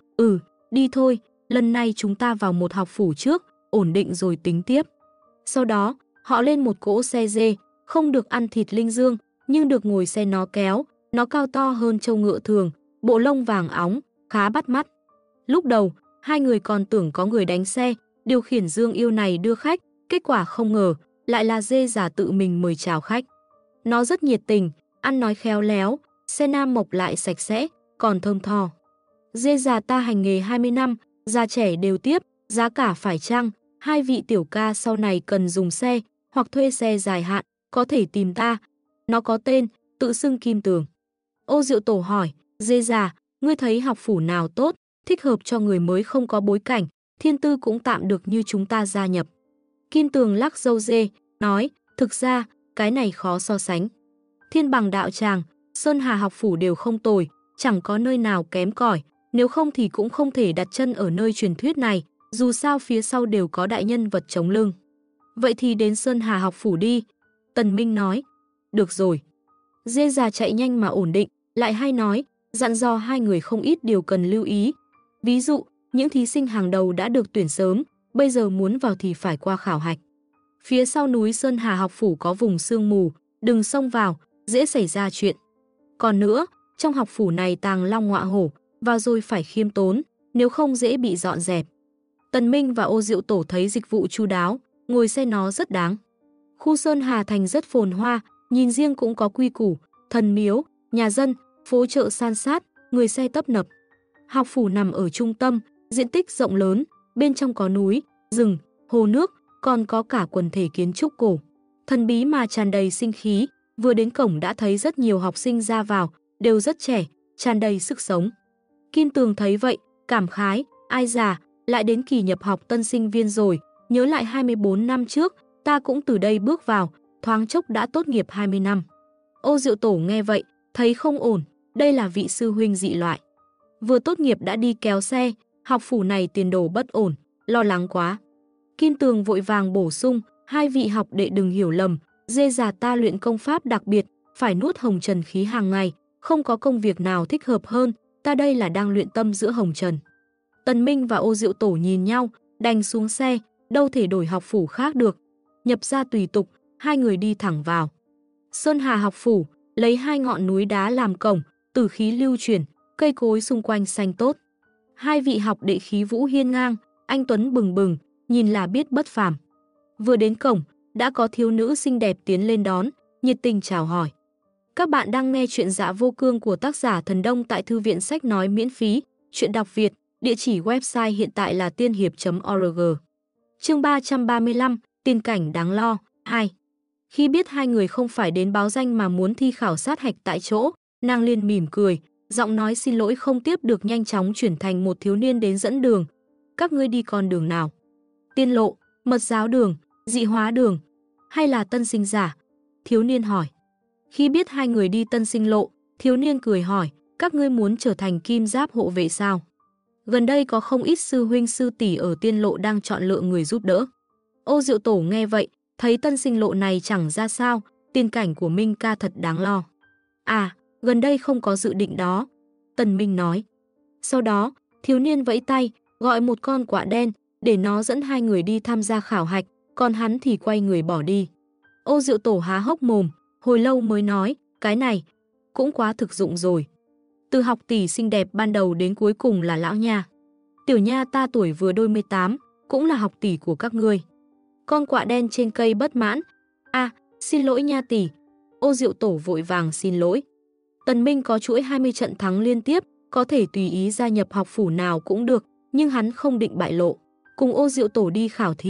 đi thôi, lần này chúng ta vào một học phủ trước, ổn định rồi tính tiếp. Sau đó, họ lên một cỗ xe dê, không được ăn thịt linh dương, nhưng được ngồi xe nó kéo, nó cao to hơn trâu ngựa thường, bộ lông vàng óng, khá bắt mắt. Lúc đầu, hai người còn tưởng có người đánh xe, điều khiển Dương Yêu này đưa khách, kết quả không ngờ, lại là dê già tự mình mời chào khách. Nó rất nhiệt tình, ăn nói khéo léo, xe nam mộc lại sạch sẽ, còn thơm tho. Dê già ta hành nghề 20 năm, già trẻ đều tiếp, giá cả phải chăng, hai vị tiểu ca sau này cần dùng xe, hoặc thuê xe dài hạn, có thể tìm ta. Nó có tên, tự xưng Kim Tường. Ô Diệu Tổ hỏi, dê già, ngươi thấy học phủ nào tốt, thích hợp cho người mới không có bối cảnh, thiên tư cũng tạm được như chúng ta gia nhập. Kim Tường lắc râu dê, nói, thực ra, cái này khó so sánh. Thiên Bằng Đạo Tràng, Sơn Hà học phủ đều không tồi, chẳng có nơi nào kém cỏi, nếu không thì cũng không thể đặt chân ở nơi truyền thuyết này, dù sao phía sau đều có đại nhân vật chống lưng. Vậy thì đến Sơn Hà học phủ đi, Tần Minh nói. Được rồi. Dê già chạy nhanh mà ổn định, lại hay nói, dặn dò hai người không ít điều cần lưu ý. Ví dụ, những thí sinh hàng đầu đã được tuyển sớm, bây giờ muốn vào thì phải qua khảo hạch. Phía sau núi Sơn Hà học phủ có vùng sương mù, đừng xông vào, dễ xảy ra chuyện. Còn nữa, trong học phủ này tàng long ngọa hổ, vào rồi phải khiêm tốn, nếu không dễ bị dọn dẹp. Tần Minh và Ô Diệu Tổ thấy dịch vụ chu đáo, ngồi xe nó rất đáng. Khu Sơn Hà thành rất phồn hoa, nhìn riêng cũng có quy củ, thần miếu, nhà dân, phố chợ san sát, người xe tấp nập. Học phủ nằm ở trung tâm, diện tích rộng lớn, bên trong có núi, rừng, hồ nước, còn có cả quần thể kiến trúc cổ. Thần bí mà tràn đầy sinh khí, vừa đến cổng đã thấy rất nhiều học sinh ra vào, đều rất trẻ, tràn đầy sức sống. Kim Tường thấy vậy, cảm khái, ai già, lại đến kỳ nhập học tân sinh viên rồi, nhớ lại 24 năm trước, ta cũng từ đây bước vào, thoáng chốc đã tốt nghiệp 20 năm. Ô Diệu Tổ nghe vậy, thấy không ổn, đây là vị sư huynh dị loại. Vừa tốt nghiệp đã đi kéo xe, học phủ này tiền đồ bất ổn, lo lắng quá. Kim Tường vội vàng bổ sung, hai vị học đệ đừng hiểu lầm, dê già ta luyện công pháp đặc biệt, phải nuốt hồng trần khí hàng ngày, không có công việc nào thích hợp hơn, ta đây là đang luyện tâm giữa hồng trần. Tần Minh và Ô Diệu Tổ nhìn nhau, đành xuống xe, đâu thể đổi học phủ khác được. Nhập ra tùy tục, hai người đi thẳng vào. Sơn Hà học phủ, lấy hai ngọn núi đá làm cổng, tử khí lưu chuyển, cây cối xung quanh xanh tốt. Hai vị học đệ khí vũ hiên ngang, anh tuấn bừng bừng, nhìn là biết bất phàm. Vừa đến cổng, đã có thiếu nữ xinh đẹp tiến lên đón, nhiệt tình chào hỏi. Các bạn đang nghe chuyện Dạ Vô Cương của tác giả Thần Đông tại Thư viện Sách Nói miễn phí, chuyện đọc Việt, địa chỉ website hiện tại là tiên hiệp.org. Chương 335, tiền cảnh đáng lo, 2. Khi biết hai người không phải đến báo danh mà muốn thi khảo sát hạch tại chỗ, nàng liền mỉm cười, giọng nói xin lỗi không tiếp được nhanh chóng chuyển thành một thiếu niên đến dẫn đường. Các ngươi đi con đường nào? Tiên lộ, mật giáo đường, dị hóa đường, hay là tân sinh giả? Thiếu niên hỏi. Khi biết hai người đi tân sinh lộ, thiếu niên cười hỏi, các ngươi muốn trở thành kim giáp hộ vệ sao? Gần đây có không ít sư huynh sư tỷ ở tiên lộ đang chọn lựa người giúp đỡ. Ô Diệu Tổ nghe vậy, thấy tân sinh lộ này chẳng ra sao, tiền cảnh của Minh ca thật đáng lo. À, gần đây không có dự định đó, Tần Minh nói. Sau đó, thiếu niên vẫy tay, gọi một con quạ đen, để nó dẫn hai người đi tham gia khảo hạch, còn hắn thì quay người bỏ đi. Ô Diệu Tổ há hốc mồm, hồi lâu mới nói, cái này, cũng quá thực dụng rồi. Từ học tỷ xinh đẹp ban đầu đến cuối cùng là lão nha. Tiểu nha ta tuổi vừa đôi 18, cũng là học tỷ của các ngươi. Con quạ đen trên cây bất mãn. À, xin lỗi nha tỷ. Ô Diệu Tổ vội vàng xin lỗi. Tần Minh có chuỗi 20 trận thắng liên tiếp, có thể tùy ý gia nhập học phủ nào cũng được, nhưng hắn không định bại lộ. Cùng Ô Diệu Tổ đi khảo thí,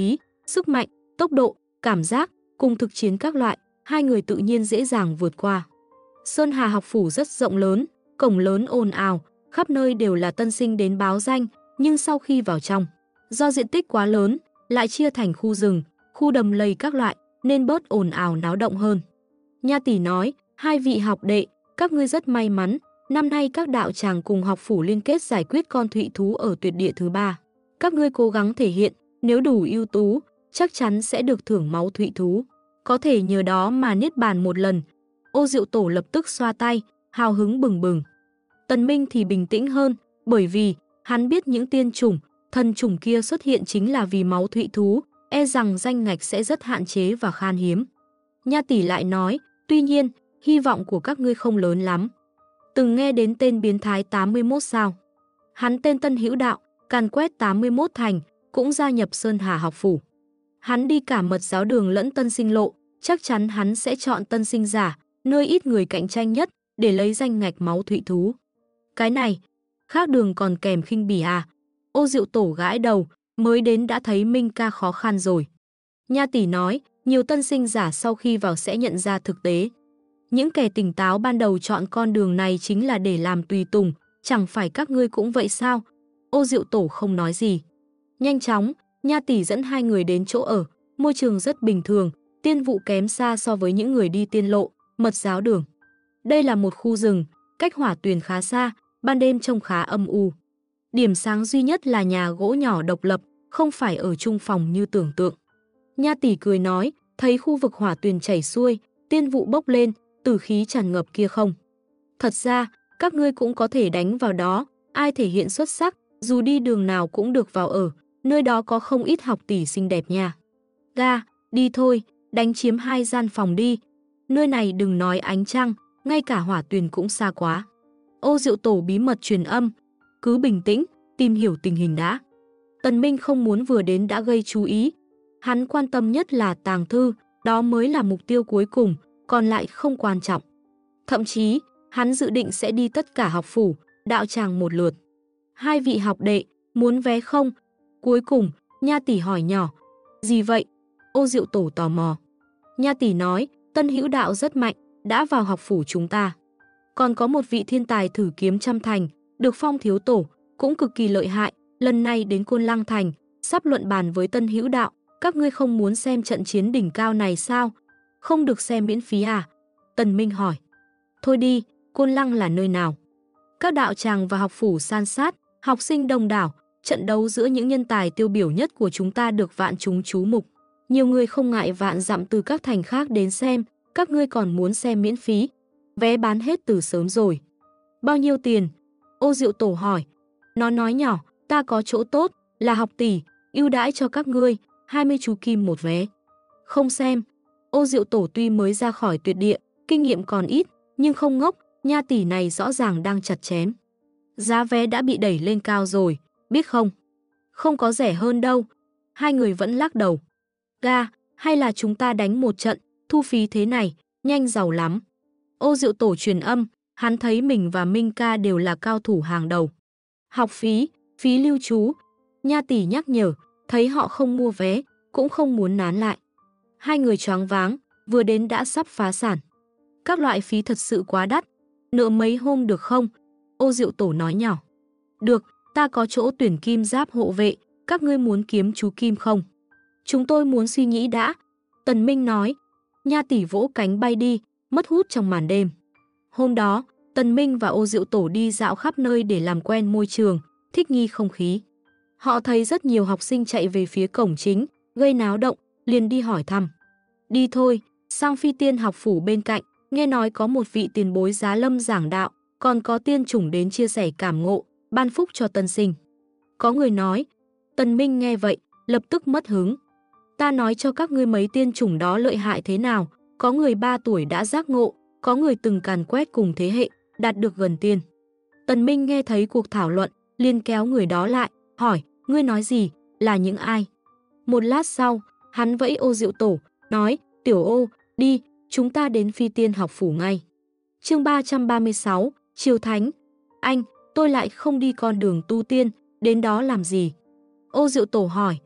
Sức mạnh, tốc độ, cảm giác, cùng thực chiến các loại, hai người tự nhiên dễ dàng vượt qua. Sơn Hà học phủ rất rộng lớn, cổng lớn ồn ào, khắp nơi đều là tân sinh đến báo danh, nhưng sau khi vào trong, do diện tích quá lớn, lại chia thành khu rừng, khu đầm lầy các loại, nên bớt ồn ào náo động hơn. Nha tỷ nói, hai vị học đệ, các ngươi rất may mắn, năm nay các đạo tràng cùng học phủ liên kết giải quyết con thụy thú ở tuyệt địa thứ 3. Các ngươi cố gắng thể hiện, nếu đủ ưu tú, chắc chắn sẽ được thưởng máu thụy thú. Có thể nhờ đó mà niết bàn một lần. Ô Diệu Tổ lập tức xoa tay, hào hứng bừng bừng. Tần Minh thì bình tĩnh hơn, bởi vì hắn biết những tiên chủng, thần chủng kia xuất hiện chính là vì máu thụy thú, e rằng danh ngạch sẽ rất hạn chế và khan hiếm. Nha tỷ lại nói, tuy nhiên, hy vọng của các ngươi không lớn lắm. Từng nghe đến tên biến thái 81 sao? Hắn tên Tân Hữu Đạo, càn quét 81 thành, cũng gia nhập Sơn Hà học phủ. Hắn đi cả mật giáo đường lẫn tân sinh lộ, chắc chắn hắn sẽ chọn tân sinh giả, nơi ít người cạnh tranh nhất, để lấy danh ngạch máu thụy thú. Cái này, khác đường còn kèm khinh bỉ à? Ô Diệu Tổ gãi đầu, mới đến đã thấy Minh ca khó khăn rồi. Nha tỷ nói, nhiều tân sinh giả sau khi vào sẽ nhận ra thực tế. Những kẻ tỉnh táo ban đầu chọn con đường này chính là để làm tùy tùng, chẳng phải các ngươi cũng vậy sao? Ô Diệu Tổ không nói gì. Nhanh chóng, Nha tỷ dẫn hai người đến chỗ ở, môi trường rất bình thường, tiên vụ kém xa so với những người đi tiên lộ, mật giáo đường. Đây là một khu rừng, cách hỏa tuyền khá xa, ban đêm trông khá âm u. Điểm sáng duy nhất là nhà gỗ nhỏ độc lập, không phải ở chung phòng như tưởng tượng. Nha tỷ cười nói, thấy khu vực hỏa tuyền chảy xuôi, tiên vụ bốc lên, tử khí tràn ngập kia không? Thật ra, các ngươi cũng có thể đánh vào đó, ai thể hiện xuất sắc, dù đi đường nào cũng được vào ở, nơi đó có không ít học tỷ xinh đẹp nha. Ga, đi thôi, đánh chiếm 2 gian phòng đi. Nơi này đừng nói ánh trăng, ngay cả hỏa tuyền cũng xa quá. Ô Diệu Tổ bí mật truyền âm, cứ bình tĩnh, tìm hiểu tình hình đã. Tần Minh không muốn vừa đến đã gây chú ý. Hắn quan tâm nhất là tàng thư, đó mới là mục tiêu cuối cùng, còn lại không quan trọng. Thậm chí, hắn dự định sẽ đi tất cả học phủ, đạo tràng một lượt. Hai vị học đệ, muốn vé không? Cuối cùng, Nha tỷ hỏi nhỏ. Gì vậy? Ô Diệu Tổ tò mò. Nha tỷ nói, Tân Hữu Đạo rất mạnh, đã vào học phủ chúng ta. Còn có một vị thiên tài thử kiếm trăm thành, được phong thiếu tổ, cũng cực kỳ lợi hại, lần này đến Côn Lăng Thành, sắp luận bàn với Tân Hữu Đạo. Các ngươi không muốn xem trận chiến đỉnh cao này sao? Không được xem miễn phí à? Tần Minh hỏi. Thôi đi, Côn Lăng là nơi nào? Các đạo tràng và học phủ san sát, học sinh đông đảo, trận đấu giữa những nhân tài tiêu biểu nhất của chúng ta được vạn chúng chú mục. Nhiều người không ngại vạn dặm từ các thành khác đến xem, các ngươi còn muốn xem miễn phí. Vé bán hết từ sớm rồi. Bao nhiêu tiền? Ô Diệu Tổ hỏi. Nó nói nhỏ, ta có chỗ tốt, là học tỷ, ưu đãi cho các ngươi, 20 chú kim một vé. Không xem. Ô Diệu Tổ tuy mới ra khỏi tuyệt địa, kinh nghiệm còn ít, nhưng không ngốc, Nha tỷ này rõ ràng đang chặt chém. Giá vé đã bị đẩy lên cao rồi, biết không? Không có rẻ hơn đâu. Hai người vẫn lắc đầu. Ga, hay là chúng ta đánh một trận, thu phí thế này, nhanh giàu lắm. Ô Diệu Tổ truyền âm, hắn thấy mình và Minh ca đều là cao thủ hàng đầu. Học phí, phí lưu trú. Nha tỷ nhắc nhở, thấy họ không mua vé, cũng không muốn nán lại. Hai người choáng váng, vừa đến đã sắp phá sản. Các loại phí thật sự quá đắt. Nợ mấy hôm được không? Ô Diệu Tổ nói nhỏ. Được, ta có chỗ tuyển kim giáp hộ vệ, các ngươi muốn kiếm chú kim không? Chúng tôi muốn suy nghĩ đã. Tần Minh nói. Nha tỷ vỗ cánh bay đi, mất hút trong màn đêm. Hôm đó, Tần Minh và Ô Diệu Tổ đi dạo khắp nơi để làm quen môi trường, thích nghi không khí. Họ thấy rất nhiều học sinh chạy về phía cổng chính, gây náo động, liền đi hỏi thăm. Đi thôi, sang Phi Tiên học phủ bên cạnh, nghe nói có một vị tiền bối Giá Lâm giảng đạo, còn có tiên chủng đến chia sẻ cảm ngộ, ban phúc cho tân sinh. Có người nói. Tần Minh nghe vậy, lập tức mất hứng. Ta nói cho các ngươi mấy tiên chủng đó lợi hại thế nào, có người 3 tuổi đã giác ngộ, có người từng càn quét cùng thế hệ, đạt được gần tiên. Tần Minh nghe thấy cuộc thảo luận, liền kéo người đó lại, hỏi, ngươi nói gì, là những ai? Một lát sau, hắn vẫy Ô Diệu Tổ, nói, Tiểu Ô, đi, chúng ta đến Phi Tiên học phủ ngay. Chương 336, Triều Thánh. Anh, tôi lại không đi con đường tu tiên, đến đó làm gì? Ô Diệu Tổ hỏi.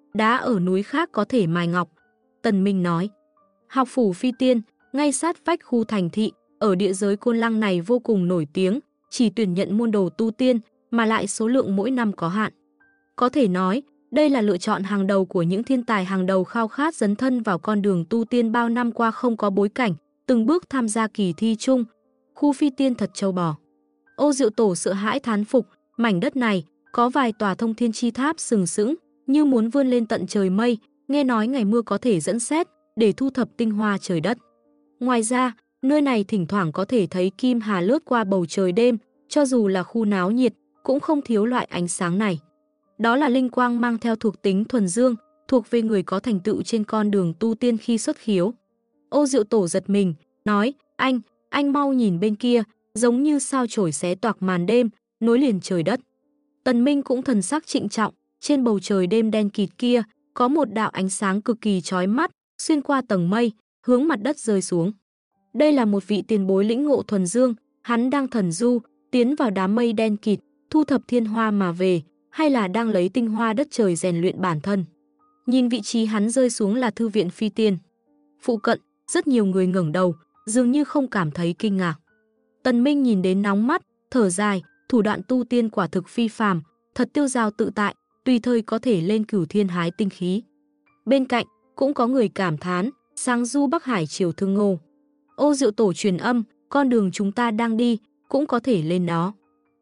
đá ở núi khác có thể mài ngọc. Tần Minh nói. Học phủ Phi Tiên, ngay sát vách khu thành thị, ở địa giới Côn Lăng này vô cùng nổi tiếng, chỉ tuyển nhận môn đồ tu tiên, mà lại số lượng mỗi năm có hạn. Có thể nói, đây là lựa chọn hàng đầu của những thiên tài hàng đầu khao khát dấn thân vào con đường tu tiên bao năm qua không có bối cảnh, từng bước tham gia kỳ thi chung. Khu Phi Tiên thật châu bò. Ô Diệu Tổ sợ hãi thán phục, mảnh đất này có vài tòa thông thiên chi tháp sừng sững, như muốn vươn lên tận trời mây, nghe nói ngày mưa có thể dẫn sét để thu thập tinh hoa trời đất. Ngoài ra, nơi này thỉnh thoảng có thể thấy kim hà lướt qua bầu trời đêm, cho dù là khu náo nhiệt, cũng không thiếu loại ánh sáng này. Đó là linh quang mang theo thuộc tính thuần dương, thuộc về người có thành tựu trên con đường tu tiên khi xuất khiếu. Ô Diệu Tổ giật mình, nói, anh mau nhìn bên kia, giống như sao chổi xé toạc màn đêm, nối liền trời đất. Tần Minh cũng thần sắc trịnh trọng, trên bầu trời đêm đen kịt kia, có một đạo ánh sáng cực kỳ chói mắt, xuyên qua tầng mây, hướng mặt đất rơi xuống. Đây là một vị tiền bối lĩnh ngộ thuần dương, hắn đang thần du, tiến vào đám mây đen kịt, thu thập thiên hoa mà về, hay là đang lấy tinh hoa đất trời rèn luyện bản thân. Nhìn vị trí hắn rơi xuống là thư viện Phi Tiên. Phụ cận, rất nhiều người ngẩng đầu, dường như không cảm thấy kinh ngạc. Tần Minh nhìn đến nóng mắt, thở dài, thủ đoạn tu tiên quả thực phi phàm, thật tiêu dao tự tại, tùy thời có thể lên cửu thiên hái tinh khí. Bên cạnh, cũng có người cảm thán, sáng du Bắc Hải triều Thương Ngô. Ô Diệu Tổ truyền âm, con đường chúng ta đang đi, cũng có thể lên đó.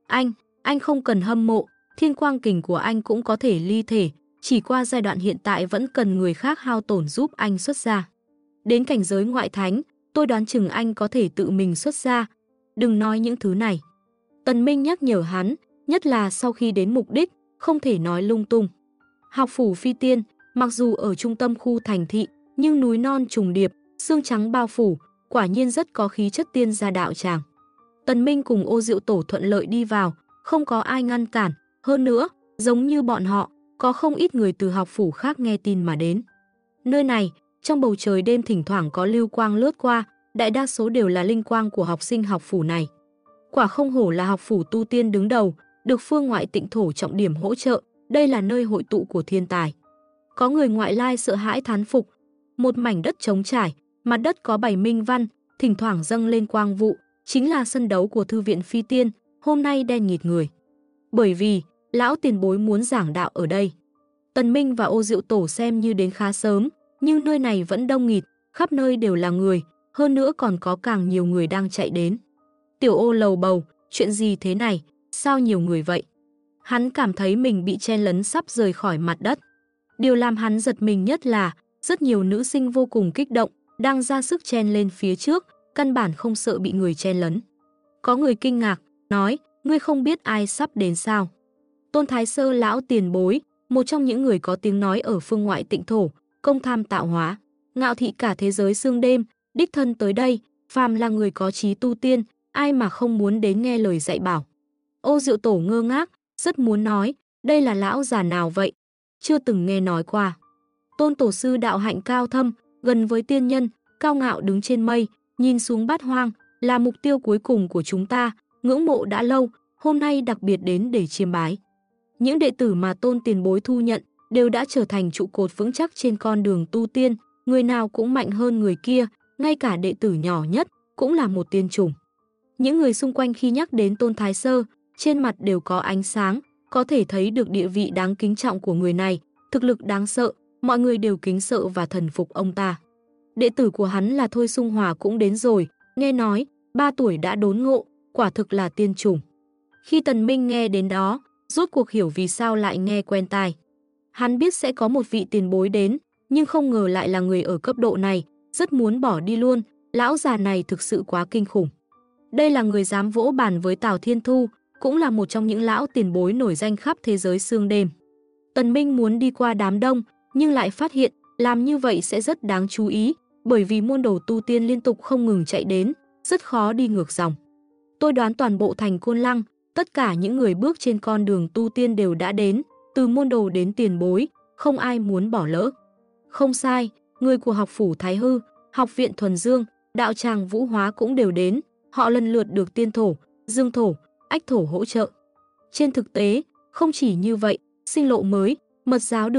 Anh không cần hâm mộ, thiên quang kình của anh cũng có thể ly thể, chỉ qua giai đoạn hiện tại vẫn cần người khác hao tổn giúp anh xuất ra. Đến cảnh giới ngoại thánh, tôi đoán chừng anh có thể tự mình xuất ra. Đừng nói những thứ này. Tần Minh nhắc nhở hắn, nhất là sau khi đến mục đích, không thể nói lung tung. Học phủ Phi Tiên, mặc dù ở trung tâm khu thành thị, nhưng núi non trùng điệp, sương trắng bao phủ, quả nhiên rất có khí chất tiên gia đạo tràng. Tần Minh cùng Ô Diệu Tổ thuận lợi đi vào, không có ai ngăn cản. Hơn nữa, giống như bọn họ, có không ít người từ học phủ khác nghe tin mà đến. Nơi này, trong bầu trời đêm thỉnh thoảng có lưu quang lướt qua, đại đa số đều là linh quang của học sinh học phủ này. Quả không hổ là học phủ tu tiên đứng đầu, được phương ngoại tịnh thổ trọng điểm hỗ trợ, đây là nơi hội tụ của thiên tài. Có người ngoại lai sợ hãi thán phục, một mảnh đất trống trải, mặt đất có bảy minh văn, thỉnh thoảng dâng lên quang vụ, chính là sân đấu của thư viện Phi Tiên, hôm nay đen nghịt người. Bởi vì, lão tiền bối muốn giảng đạo ở đây. Tần Minh và Ô Diệu Tổ xem như đến khá sớm, nhưng nơi này vẫn đông nghịt, khắp nơi đều là người, hơn nữa còn có càng nhiều người đang chạy đến. Tiểu Ô lầu bầu, chuyện gì thế này, sao nhiều người vậy? Hắn cảm thấy mình bị chen lấn sắp rời khỏi mặt đất. Điều làm hắn giật mình nhất là, rất nhiều nữ sinh vô cùng kích động, đang ra sức chen lên phía trước, căn bản không sợ bị người chen lấn. Có người kinh ngạc, nói, ngươi không biết ai sắp đến sao? Tôn Thái Sơ lão tiền bối, một trong những người có tiếng nói ở phương ngoại tịnh thổ, công tham tạo hóa, ngạo thị cả thế giới sương đêm, đích thân tới đây, phàm là người có trí tu tiên, ai mà không muốn đến nghe lời dạy bảo. Ô Diệu Tổ ngơ ngác, rất muốn nói, đây là lão già nào vậy? Chưa từng nghe nói qua. Tôn Tổ sư đạo hạnh cao thâm, gần với tiên nhân, cao ngạo đứng trên mây, nhìn xuống bát hoang, là mục tiêu cuối cùng của chúng ta, ngưỡng mộ đã lâu, hôm nay đặc biệt đến để chiêm bái. Những đệ tử mà Tôn tiền bối thu nhận đều đã trở thành trụ cột vững chắc trên con đường tu tiên, người nào cũng mạnh hơn người kia, ngay cả đệ tử nhỏ nhất cũng là một tiên chủng. Những người xung quanh khi nhắc đến Tôn Thái Sơ, trên mặt đều có ánh sáng, có thể thấy được địa vị đáng kính trọng của người này, thực lực đáng sợ, mọi người đều kính sợ và thần phục ông ta. Đệ tử của hắn là Thôi Sung Hòa cũng đến rồi, nghe nói 3 tuổi đã đốn ngộ, quả thực là tiên chủng. Khi Tần Minh nghe đến đó, rốt cuộc hiểu vì sao lại nghe quen tai. Hắn biết sẽ có một vị tiền bối đến, nhưng không ngờ lại là người ở cấp độ này, rất muốn bỏ đi luôn, lão già này thực sự quá kinh khủng. Đây là người dám vỗ bàn với Tào Thiên Thu, cũng là một trong những lão tiền bối nổi danh khắp thế giới sương đêm. Tần Minh muốn đi qua đám đông, nhưng lại phát hiện, làm như vậy sẽ rất đáng chú ý, bởi vì môn đồ tu tiên liên tục không ngừng chạy đến, rất khó đi ngược dòng. Tôi đoán toàn bộ thành Côn Lăng, tất cả những người bước trên con đường tu tiên đều đã đến, từ môn đồ đến tiền bối, không ai muốn bỏ lỡ. Không sai, người của học phủ Thái Hư, học viện Thuần Dương, đạo tràng Vũ Hóa cũng đều đến, họ lần lượt được tiên thổ, dương thổ, ách thổ hỗ trợ. Trên thực tế, không chỉ như vậy, sinh lộ mới, mật giáo đường,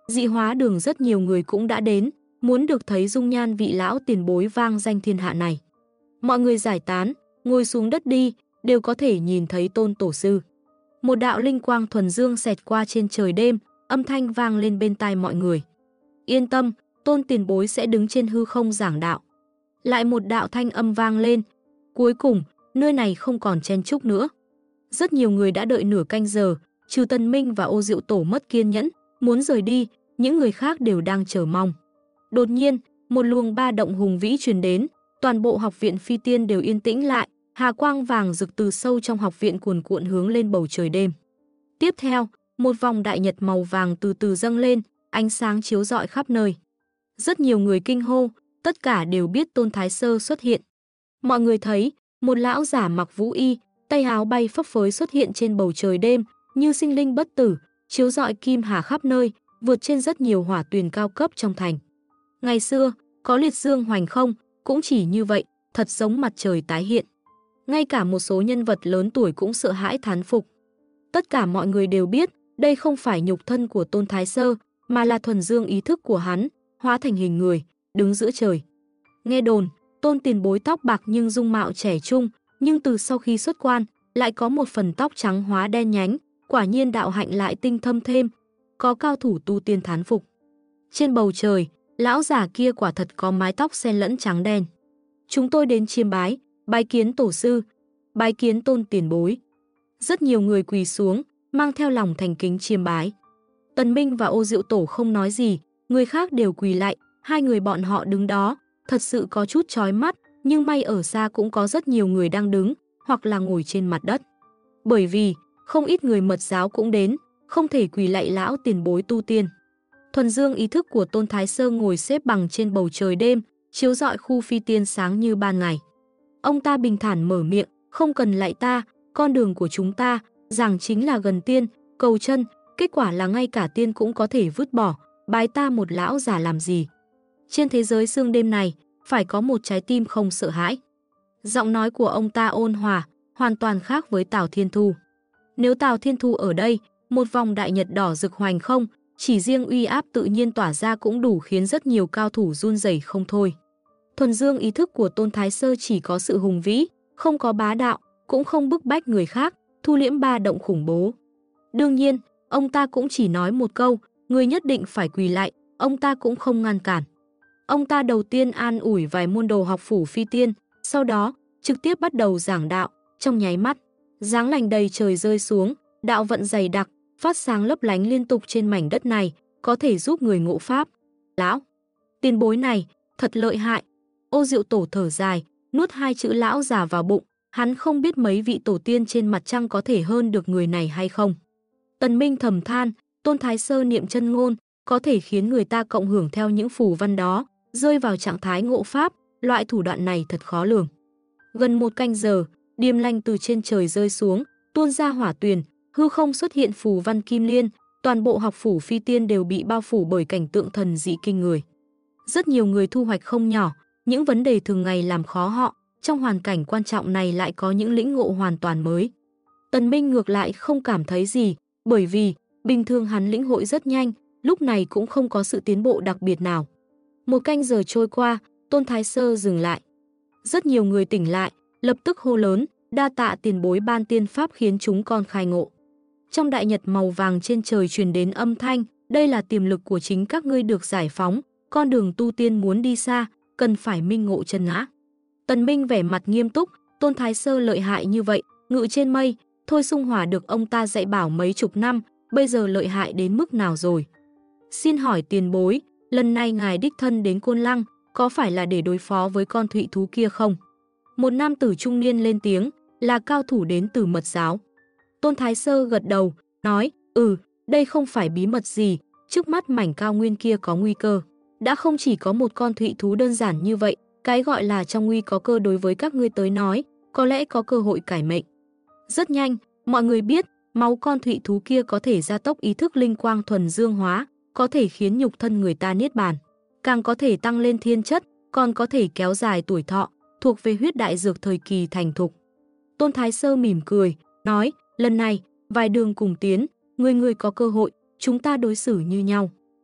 Dị hóa đường rất nhiều người cũng đã đến, muốn được thấy dung nhan vị lão tiền bối vang danh thiên hạ này. Mọi người giải tán, ngồi xuống đất đi, đều có thể nhìn thấy Tôn tổ sư. Một đạo linh quang thuần dương xẹt qua trên trời đêm, âm thanh vang lên bên tai mọi người. Yên tâm, Tôn tiền bối sẽ đứng trên hư không giảng đạo. Lại một đạo thanh âm vang lên. Cuối cùng, nơi này không còn chen chúc nữa. Rất nhiều người đã đợi nửa canh giờ, trừ Tần Minh và Ô Diệu Tổ mất kiên nhẫn, muốn rời đi, những người khác đều đang chờ mong. Đột nhiên, một luồng ba động hùng vĩ truyền đến, toàn bộ học viện Phi Tiên đều yên tĩnh lại, hà quang vàng rực từ sâu trong học viện cuồn cuộn hướng lên bầu trời đêm. Tiếp theo, một vòng đại nhật màu vàng từ từ dâng lên, ánh sáng chiếu rọi khắp nơi. Rất nhiều người kinh hô, tất cả đều biết Tôn Thái Sơ xuất hiện. Mọi người thấy, một lão giả mặc vũ y, tay áo bay phấp phới xuất hiện trên bầu trời đêm, như sinh linh bất tử, chiếu rọi kim hà khắp nơi, vượt trên rất nhiều hỏa tuyền cao cấp trong thành. Ngày xưa, có liệt dương hoành không, cũng chỉ như vậy, thật giống mặt trời tái hiện. Ngay cả một số nhân vật lớn tuổi cũng sợ hãi thán phục. Tất cả mọi người đều biết, đây không phải nhục thân của Tôn Thái Sơ, mà là thuần dương ý thức của hắn, hóa thành hình người, đứng giữa trời. Nghe đồn, Tôn tiền bối tóc bạc nhưng dung mạo trẻ trung, nhưng từ sau khi xuất quan, lại có một phần tóc trắng hóa đen nhánh, quả nhiên đạo hạnh lại tinh thâm thêm, có cao thủ tu tiên thán phục. Trên bầu trời, lão giả kia quả thật có mái tóc xen lẫn trắng đen. Chúng tôi đến chiêm bái, bái kiến tổ sư, bái kiến Tôn tiền bối. Rất nhiều người quỳ xuống, mang theo lòng thành kính chiêm bái. Tần Minh và Ô Diệu Tổ không nói gì, người khác đều quỳ lại, hai người bọn họ đứng đó, thật sự có chút chói mắt, nhưng may ở xa cũng có rất nhiều người đang đứng, hoặc là ngồi trên mặt đất. Bởi vì, không ít người mật giáo cũng đến, không thể quỳ lạy lão tiền bối tu tiên. Thuần dương ý thức của Tôn Thái Sơ ngồi xếp bằng trên bầu trời đêm, chiếu rọi khu Phi Tiên sáng như ban ngày. Ông ta bình thản mở miệng, không cần lạy ta, con đường của chúng ta, giảng chính là gần tiên, cầu chân, kết quả là ngay cả tiên cũng có thể vứt bỏ, bái ta một lão giả làm gì. Trên thế giới sương đêm này, phải có một trái tim không sợ hãi. Giọng nói của ông ta ôn hòa, hoàn toàn khác với Tào Thiên Thu. Nếu Tào Thiên Thu ở đây, một vòng đại nhật đỏ rực hoành không, chỉ riêng uy áp tự nhiên tỏa ra cũng đủ khiến rất nhiều cao thủ run rẩy không thôi. Thuần dương ý thức của Tôn Thái Sơ chỉ có sự hùng vĩ, không có bá đạo, cũng không bức bách người khác, thu liễm ba động khủng bố. Đương nhiên, ông ta cũng chỉ nói một câu, người nhất định phải quỳ lại, ông ta cũng không ngăn cản. Ông ta đầu tiên an ủi vài môn đồ học phủ Phi Tiên, sau đó trực tiếp bắt đầu giảng đạo, trong nháy mắt, giáng lành đầy trời rơi xuống, đạo vận dày đặc, phát sáng lấp lánh liên tục trên mảnh đất này, có thể giúp người ngộ pháp. Lão, tiền bối này, thật lợi hại. Ô Diệu Tổ thở dài, nuốt hai chữ lão già vào bụng, hắn không biết mấy vị tổ tiên trên mặt trăng có thể hơn được người này hay không. Tần Minh thầm than, Tôn Thái Sơ niệm chân ngôn, có thể khiến người ta cộng hưởng theo những phù văn đó, rơi vào trạng thái ngộ pháp, loại thủ đoạn này thật khó lường. Gần một canh giờ, điềm lành từ trên trời rơi xuống, tuôn ra hỏa tuyền, hư không xuất hiện phù văn kim liên, toàn bộ học phủ Phi Tiên đều bị bao phủ bởi cảnh tượng thần dị kinh người. Rất nhiều người thu hoạch không nhỏ, những vấn đề thường ngày làm khó họ, trong hoàn cảnh quan trọng này lại có những lĩnh ngộ hoàn toàn mới. Tần Minh ngược lại không cảm thấy gì, bởi vì bình thường hắn lĩnh hội rất nhanh, lúc này cũng không có sự tiến bộ đặc biệt nào. Một canh giờ trôi qua, Tôn Thái Sơ dừng lại. Rất nhiều người tỉnh lại, lập tức hô lớn, đa tạ tiền bối ban tiên pháp khiến chúng con khai ngộ. Trong đại nhật màu vàng trên trời truyền đến âm thanh, đây là tiềm lực của chính các ngươi được giải phóng, con đường tu tiên muốn đi xa, cần phải minh ngộ chân ngã. Tần Minh vẻ mặt nghiêm túc, Tôn Thái Sơ lợi hại như vậy, ngự trên mây, Thôi Sung Hỏa được ông ta dạy bảo mấy chục năm, bây giờ lợi hại đến mức nào rồi? Xin hỏi tiền bối, lần này ngài đích thân đến Côn Lăng, có phải là để đối phó với con thụy thú kia không? Một nam tử trung niên lên tiếng, là cao thủ đến từ mật giáo. Tôn Thái Sơ gật đầu, nói, đây không phải bí mật gì, trước mắt mảnh cao nguyên kia có nguy cơ. Đã không chỉ có một con thụy thú đơn giản như vậy, cái gọi là trong nguy có cơ đối với các ngươi tới nói, có lẽ có cơ hội cải mệnh. Rất nhanh, mọi người biết, máu con thụy thú kia có thể gia tốc ý thức linh quang thuần dương hóa, có thể khiến nhục thân người ta niết bàn, càng có thể tăng lên thiên chất, còn có thể kéo dài tuổi thọ, thuộc về huyết đại dược thời kỳ thành thục. Tôn Thái Sơ mỉm cười, nói, lần này, vài đường cùng tiến, người người có cơ hội, chúng ta đối xử như nhau.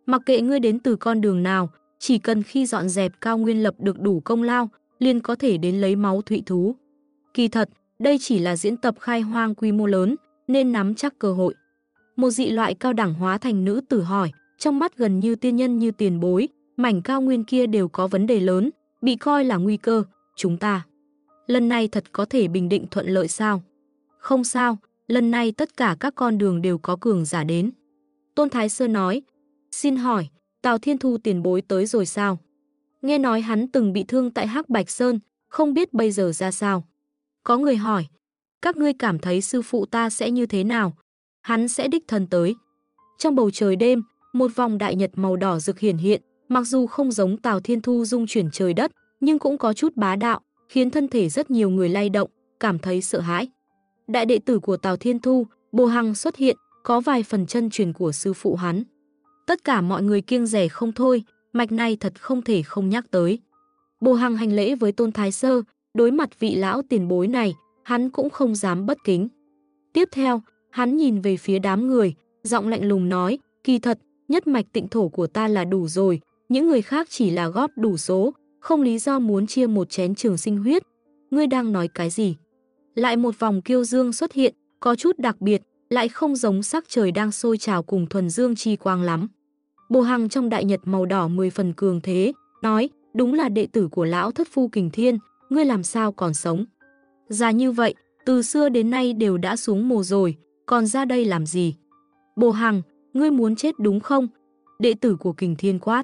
Mặc kệ ngươi đến từ con đường nào, chỉ cần khi dọn dẹp cao nguyên lập được đủ công lao, liền có thể đến lấy máu thụy thú. Kỳ thật, đây chỉ là diễn tập khai hoang quy mô lớn, nên nắm chắc cơ hội. Một dị loại cao đẳng hóa thành nữ tử hỏi, trong mắt gần như tiên nhân như tiền bối, mảnh cao nguyên kia đều có vấn đề lớn, bị coi là nguy cơ, chúng ta. Lần này thật có thể bình định thuận lợi sao? Không sao, lần này tất cả các con đường đều có cường giả đến. Tôn Thái Sơ nói, xin hỏi, Tào Thiên Thu tiền bối tới rồi sao? Nghe nói hắn từng bị thương tại Hắc Bạch Sơn, không biết bây giờ ra sao. Có người hỏi, các ngươi cảm thấy sư phụ ta sẽ như thế nào? Hắn sẽ đích thân tới. Trong bầu trời đêm, một vòng đại nhật màu đỏ rực hiển hiện, mặc dù không giống Tào Thiên Thu dung chuyển trời đất, nhưng cũng có chút bá đạo, khiến thân thể rất nhiều người lay động, cảm thấy sợ hãi. Đại đệ tử của Tào Thiên Thu, Bồ Hằng xuất hiện, có vài phần chân truyền của sư phụ hắn. Tất cả mọi người kiêng dè không thôi, mạch này thật không thể không nhắc tới. Bồ Hằng hành lễ với Tôn Thái Sơ, đối mặt vị lão tiền bối này, hắn cũng không dám bất kính. Tiếp theo, hắn nhìn về phía đám người, giọng lạnh lùng nói, kỳ thật, nhất mạch tịnh thổ của ta là đủ rồi, những người khác chỉ là góp đủ số, không lý do muốn chia một chén trường sinh huyết. Ngươi đang nói cái gì? Lại một vòng kiêu dương xuất hiện, có chút đặc biệt, lại không giống sắc trời đang sôi trào cùng thuần dương chi quang lắm. Bồ Hằng trong đại nhật màu đỏ 10 phần cường thế, nói, đúng là đệ tử của lão thất phu Kình Thiên, ngươi làm sao còn sống? Già như vậy, từ xưa đến nay đều đã xuống mồ rồi, còn ra đây làm gì? Bồ Hằng, ngươi muốn chết đúng không? Đệ tử của Kình Thiên quát.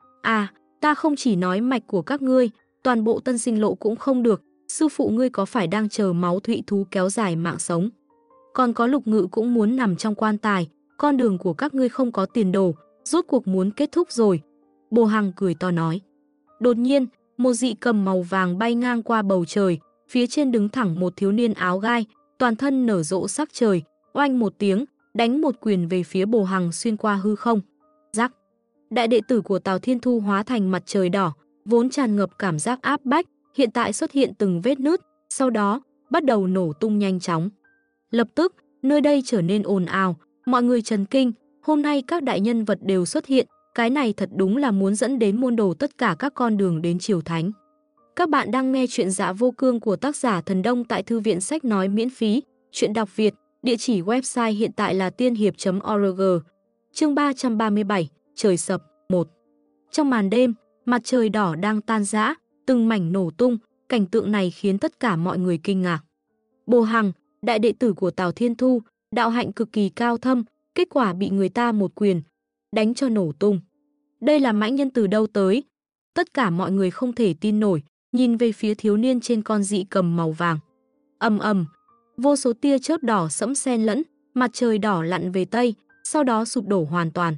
À, ta không chỉ nói mạch của các ngươi, toàn bộ tân sinh lộ cũng không được, sư phụ ngươi có phải đang chờ máu thụy thú kéo dài mạng sống? Còn có Lục Ngự cũng muốn nằm trong quan tài, con đường của các ngươi không có tiền đồ, rốt cuộc muốn kết thúc rồi. Bồ Hằng cười to nói. Đột nhiên, một dị cầm màu vàng bay ngang qua bầu trời, phía trên đứng thẳng một thiếu niên áo gai, toàn thân nở rộ sắc trời, oanh một tiếng, đánh một quyền về phía Bồ Hằng xuyên qua hư không. Rắc. Đại đệ tử của Tào Thiên Thu hóa thành mặt trời đỏ, vốn tràn ngập cảm giác áp bách, hiện tại xuất hiện từng vết nứt, sau đó bắt đầu nổ tung nhanh chóng. Lập tức, nơi đây trở nên ồn ào, mọi người chấn kinh, hôm nay các đại nhân vật đều xuất hiện, cái này thật đúng là muốn dẫn đến môn đồ tất cả các con đường đến Triều Thánh. Các bạn đang nghe chuyện Dạ Vô Cương của tác giả Thần Đông tại Thư viện Sách Nói miễn phí, chuyện đọc Việt, địa chỉ website hiện tại là tiên hiệp.org. Chương 337, Trời sập, 1. Trong màn đêm, mặt trời đỏ đang tan rã, từng mảnh nổ tung, cảnh tượng này khiến tất cả mọi người kinh ngạc. Bồ Hằng, đại đệ tử của Tào Thiên Thu, đạo hạnh cực kỳ cao thâm, kết quả bị người ta một quyền đánh cho nổ tung. Đây là mãnh nhân từ đâu tới? Tất cả mọi người không thể tin nổi, nhìn về phía thiếu niên trên con dị cầm màu vàng. Ầm ầm, vô số tia chớp đỏ sẫm xen lẫn, mặt trời đỏ lặn về tây, sau đó sụp đổ hoàn toàn.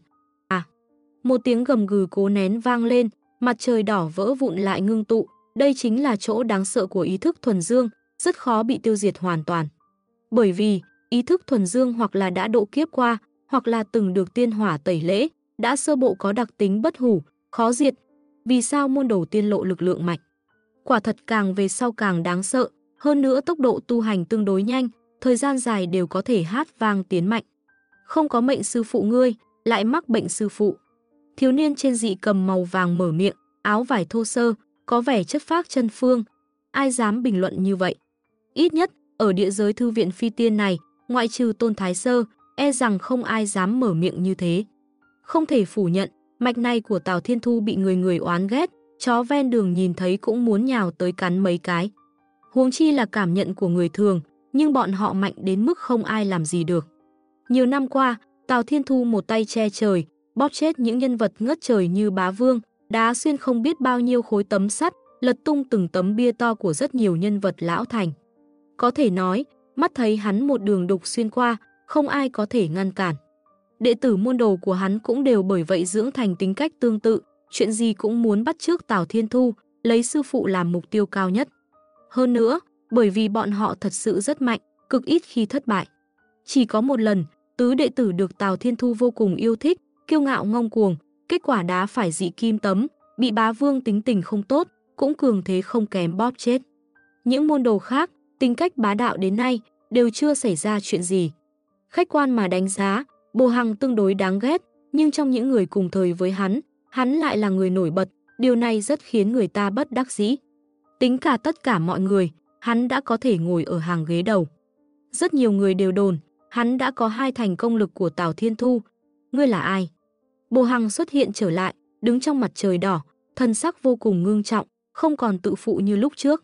Một tiếng gầm gừ cố nén vang lên, mặt trời đỏ vỡ vụn lại ngưng tụ, đây chính là chỗ đáng sợ của ý thức thuần dương, rất khó bị tiêu diệt hoàn toàn. Bởi vì, ý thức thuần dương hoặc là đã độ kiếp qua, hoặc là từng được tiên hỏa tẩy lễ, đã sơ bộ có đặc tính bất hủ, khó diệt. Vì sao môn đồ tiên lộ lực lượng mạnh? Quả thật càng về sau càng đáng sợ, hơn nữa tốc độ tu hành tương đối nhanh, thời gian dài đều có thể hát vang tiến mạnh. Không có mệnh sư phụ ngươi, lại mắc bệnh sư phụ. Thiếu niên trên dị cầm màu vàng mở miệng, áo vải thô sơ, có vẻ chất phác chân phương. Ai dám bình luận như vậy? Ít nhất, ở địa giới thư viện phi tiên này, ngoại trừ Tôn Thái Sơ, e rằng không ai dám mở miệng như thế. Không thể phủ nhận, mạch này của Tào Thiên Thu bị người người oán ghét, chó ven đường nhìn thấy cũng muốn nhào tới cắn mấy cái. Huống chi là cảm nhận của người thường, nhưng bọn họ mạnh đến mức không ai làm gì được. Nhiều năm qua, Tào Thiên Thu một tay che trời, bóp chết những nhân vật ngất trời như Bá Vương, đá xuyên không biết bao nhiêu khối tấm sắt, lật tung từng tấm bia to của rất nhiều nhân vật lão thành. Có thể nói, mắt thấy hắn một đường đục xuyên qua, không ai có thể ngăn cản. Đệ tử môn đồ của hắn cũng đều bởi vậy dưỡng thành tính cách tương tự, chuyện gì cũng muốn bắt chước Tào Thiên Thu, lấy sư phụ làm mục tiêu cao nhất. Hơn nữa, bởi vì bọn họ thật sự rất mạnh, cực ít khi thất bại. Chỉ có một lần, tứ đệ tử được Tào Thiên Thu vô cùng yêu thích, kiêu ngạo ngông cuồng, kết quả đá phải dị kim tấm, bị Bá Vương tính tình không tốt, cũng cường thế không kém bóp chết. Những môn đồ khác, tính cách bá đạo đến nay, đều chưa xảy ra chuyện gì. Khách quan mà đánh giá, Bồ Hằng tương đối đáng ghét, Nhưng trong những người cùng thời với hắn lại là người nổi bật, điều này rất khiến người ta bất đắc dĩ. Tính cả tất cả mọi người, hắn đã có thể ngồi ở hàng ghế đầu. Rất nhiều người đều đồn, hắn đã có 2 thành công lực của Tào Thiên Thu. Ngươi là ai? Bồ Hằng xuất hiện trở lại, đứng trong mặt trời đỏ, thân sắc vô cùng ngưng trọng, không còn tự phụ như lúc trước.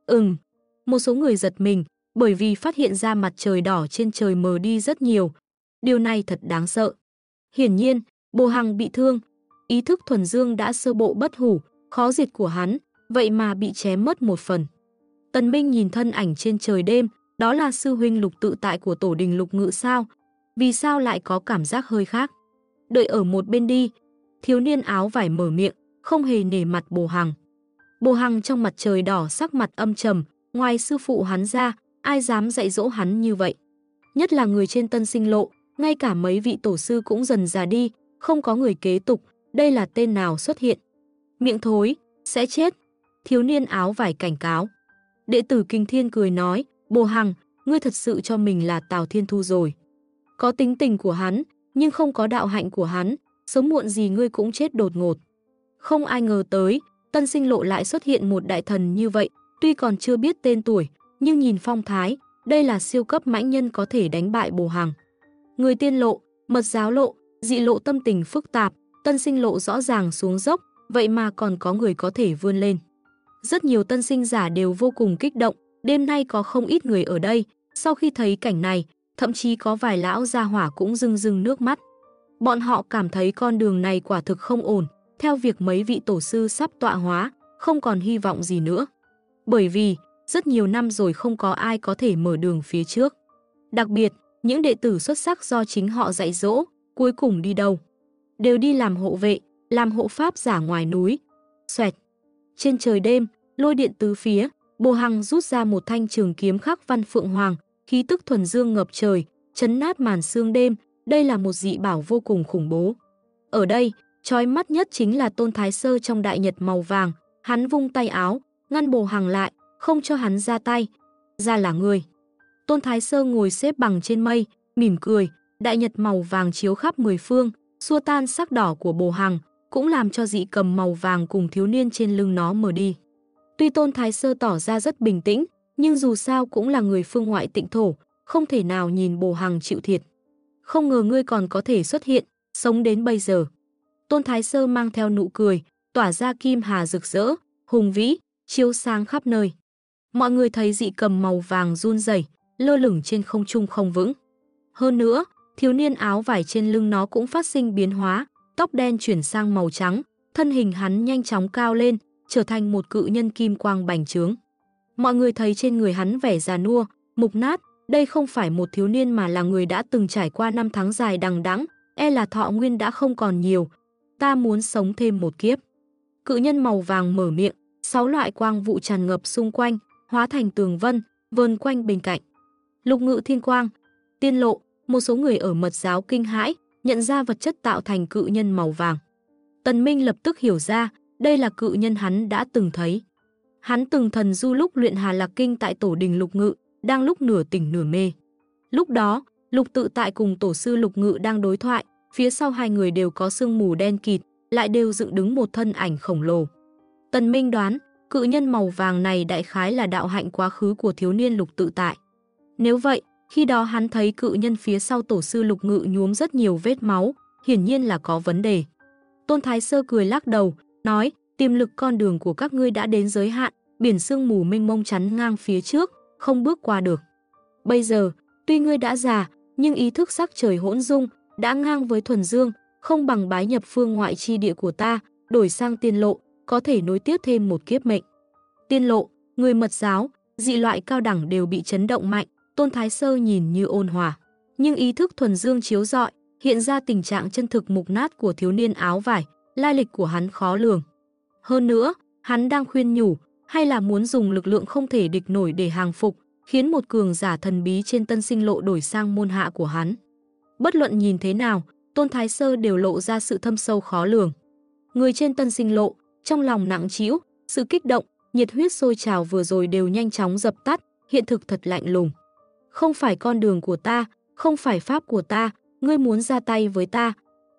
Một số người giật mình, bởi vì phát hiện ra mặt trời đỏ trên trời mờ đi rất nhiều. Điều này thật đáng sợ. Hiển nhiên, Bồ Hằng bị thương, ý thức thuần dương đã sơ bộ bất hủ, khó diệt của hắn, vậy mà bị chém mất một phần. Tần Minh nhìn thân ảnh trên trời đêm, đó là sư huynh Lục Tự Tại của Tổ Đình Lục Ngự sao? Vì sao lại có cảm giác hơi khác? Đợi ở một bên đi. Thiếu niên áo vải mở miệng, không hề nể mặt Bồ Hằng. Bồ Hằng trong mặt trời đỏ sắc mặt âm trầm, ngoài sư phụ hắn ra, ai dám dạy dỗ hắn như vậy? Nhất là người trên Tân Sinh Lộ, ngay cả mấy vị tổ sư cũng dần già đi, không có người kế tục, đây là tên nào xuất hiện? Miệng thối, sẽ chết. Thiếu niên áo vải cảnh cáo. Đệ tử Kình Thiên cười nói, Bồ Hằng, ngươi thật sự cho mình là Tào Thiên Thu rồi. Có tính tình của hắn, nhưng không có đạo hạnh của hắn, sớm muộn gì ngươi cũng chết đột ngột. Không ai ngờ tới, Tân Sinh Lộ lại xuất hiện một đại thần như vậy, tuy còn chưa biết tên tuổi, nhưng nhìn phong thái, đây là siêu cấp mãnh nhân có thể đánh bại Bồ Hằng. Người tiên lộ, mật giáo lộ, dị lộ tâm tình phức tạp, Tân Sinh Lộ rõ ràng xuống dốc, vậy mà còn có người có thể vươn lên. Rất nhiều tân sinh giả đều vô cùng kích động, đêm nay có không ít người ở đây, sau khi thấy cảnh này, thậm chí có vài lão gia hỏa cũng rưng rưng nước mắt. Bọn họ cảm thấy con đường này quả thực không ổn, theo việc mấy vị tổ sư sắp tọa hóa, không còn hy vọng gì nữa. Bởi vì, rất nhiều năm rồi không có ai có thể mở đường phía trước. Đặc biệt, những đệ tử xuất sắc do chính họ dạy dỗ, cuối cùng đi đâu? Đều đi làm hộ vệ, làm hộ pháp giả ngoài núi. Xoẹt. Trên trời đêm, lôi điện tứ phía, Bồ Hằng rút ra một thanh trường kiếm khắc văn phượng hoàng, khí tức thuần dương ngập trời, chấn nát màn sương đêm, đây là một dị bảo vô cùng khủng bố. Ở đây, chói mắt nhất chính là Tôn Thái Sơ trong đại nhật màu vàng, hắn vung tay áo, ngăn Bồ Hằng lại, không cho hắn ra tay. Ra là người. Tôn Thái Sơ ngồi xếp bằng trên mây, mỉm cười, đại nhật màu vàng chiếu khắp 10 phương, xua tan sắc đỏ của Bồ Hằng, cũng làm cho dị cầm màu vàng cùng thiếu niên trên lưng nó mờ đi. Tuy Tôn Thái Sơ tỏ ra rất bình tĩnh, nhưng dù sao cũng là người phương ngoại tịnh thổ, không thể nào nhìn Bồ Hằng chịu thiệt. Không ngờ ngươi còn có thể xuất hiện, sống đến bây giờ. Tôn Thái Sơ mang theo nụ cười, tỏa ra kim hà rực rỡ, hùng vĩ, chiếu sáng khắp nơi. Mọi người thấy dị cầm màu vàng run rẩy, lơ lửng trên không trung không vững. Hơn nữa, thiếu niên áo vải trên lưng nó cũng phát sinh biến hóa, tóc đen chuyển sang màu trắng, thân hình hắn nhanh chóng cao lên, trở thành một cự nhân kim quang bành trướng. Mọi người thấy trên người hắn vẻ già nua, mục nát, đây không phải một thiếu niên mà là người đã từng trải qua năm tháng dài đằng đẵng, e là thọ nguyên đã không còn nhiều. Ta muốn sống thêm một kiếp. Cự nhân màu vàng mở miệng, 6 loại quang vụ tràn ngập xung quanh, hóa thành tường vân, vờn quanh bên cạnh. Lục Ngự Thiên Quang, Tiên Lộ, một số người ở mật giáo kinh hãi, nhận ra vật chất tạo thành cự nhân màu vàng. Tần Minh lập tức hiểu ra, đây là cự nhân hắn đã từng thấy. Hắn từng thần du lúc luyện Hà Lạc Kinh tại Tổ Đình Lục Ngự, đang lúc nửa tỉnh nửa mê. Lúc đó, Lục Tự Tại cùng tổ sư Lục Ngự đang đối thoại, phía sau hai người đều có sương mù đen kịt, lại đều dựng đứng một thân ảnh khổng lồ. Tần Minh đoán, cự nhân màu vàng này đại khái là đạo hạnh quá khứ của thiếu niên Lục Tự Tại. Nếu vậy, khi đó hắn thấy cự nhân phía sau tổ sư Lục Ngự nhuốm rất nhiều vết máu, hiển nhiên là có vấn đề. Tôn Thái Sơ cười lắc đầu, nói, tiềm lực con đường của các ngươi đã đến giới hạn, biển sương mù mênh mông chắn ngang phía trước, không bước qua được. Bây giờ, tuy ngươi đã già, nhưng ý thức sắc trời hỗn dung, đã ngang với thuần dương, không bằng bái nhập phương ngoại chi địa của ta, đổi sang tiên lộ, có thể nối tiếp thêm một kiếp mệnh. Tiên lộ, người mật giáo, dị loại cao đẳng đều bị chấn động mạnh, Tôn Thái Sơ nhìn như ôn hòa. Nhưng ý thức thuần dương chiếu rọi, hiện ra tình trạng chân thực mục nát của thiếu niên áo vải, lai lịch của hắn khó lường. Hơn nữa, hắn đang khuyên nhủ, hay là muốn dùng lực lượng không thể địch nổi để hàng phục, khiến một cường giả thần bí trên Tân Sinh Lộ đổi sang môn hạ của hắn. Bất luận nhìn thế nào, Tôn Thái Sơ đều lộ ra sự thâm sâu khó lường. Người trên Tân Sinh Lộ, trong lòng nặng trĩu, sự kích động, nhiệt huyết sôi trào vừa rồi đều nhanh chóng dập tắt, hiện thực thật lạnh lùng. Không phải con đường của ta, không phải pháp của ta, ngươi muốn ra tay với ta.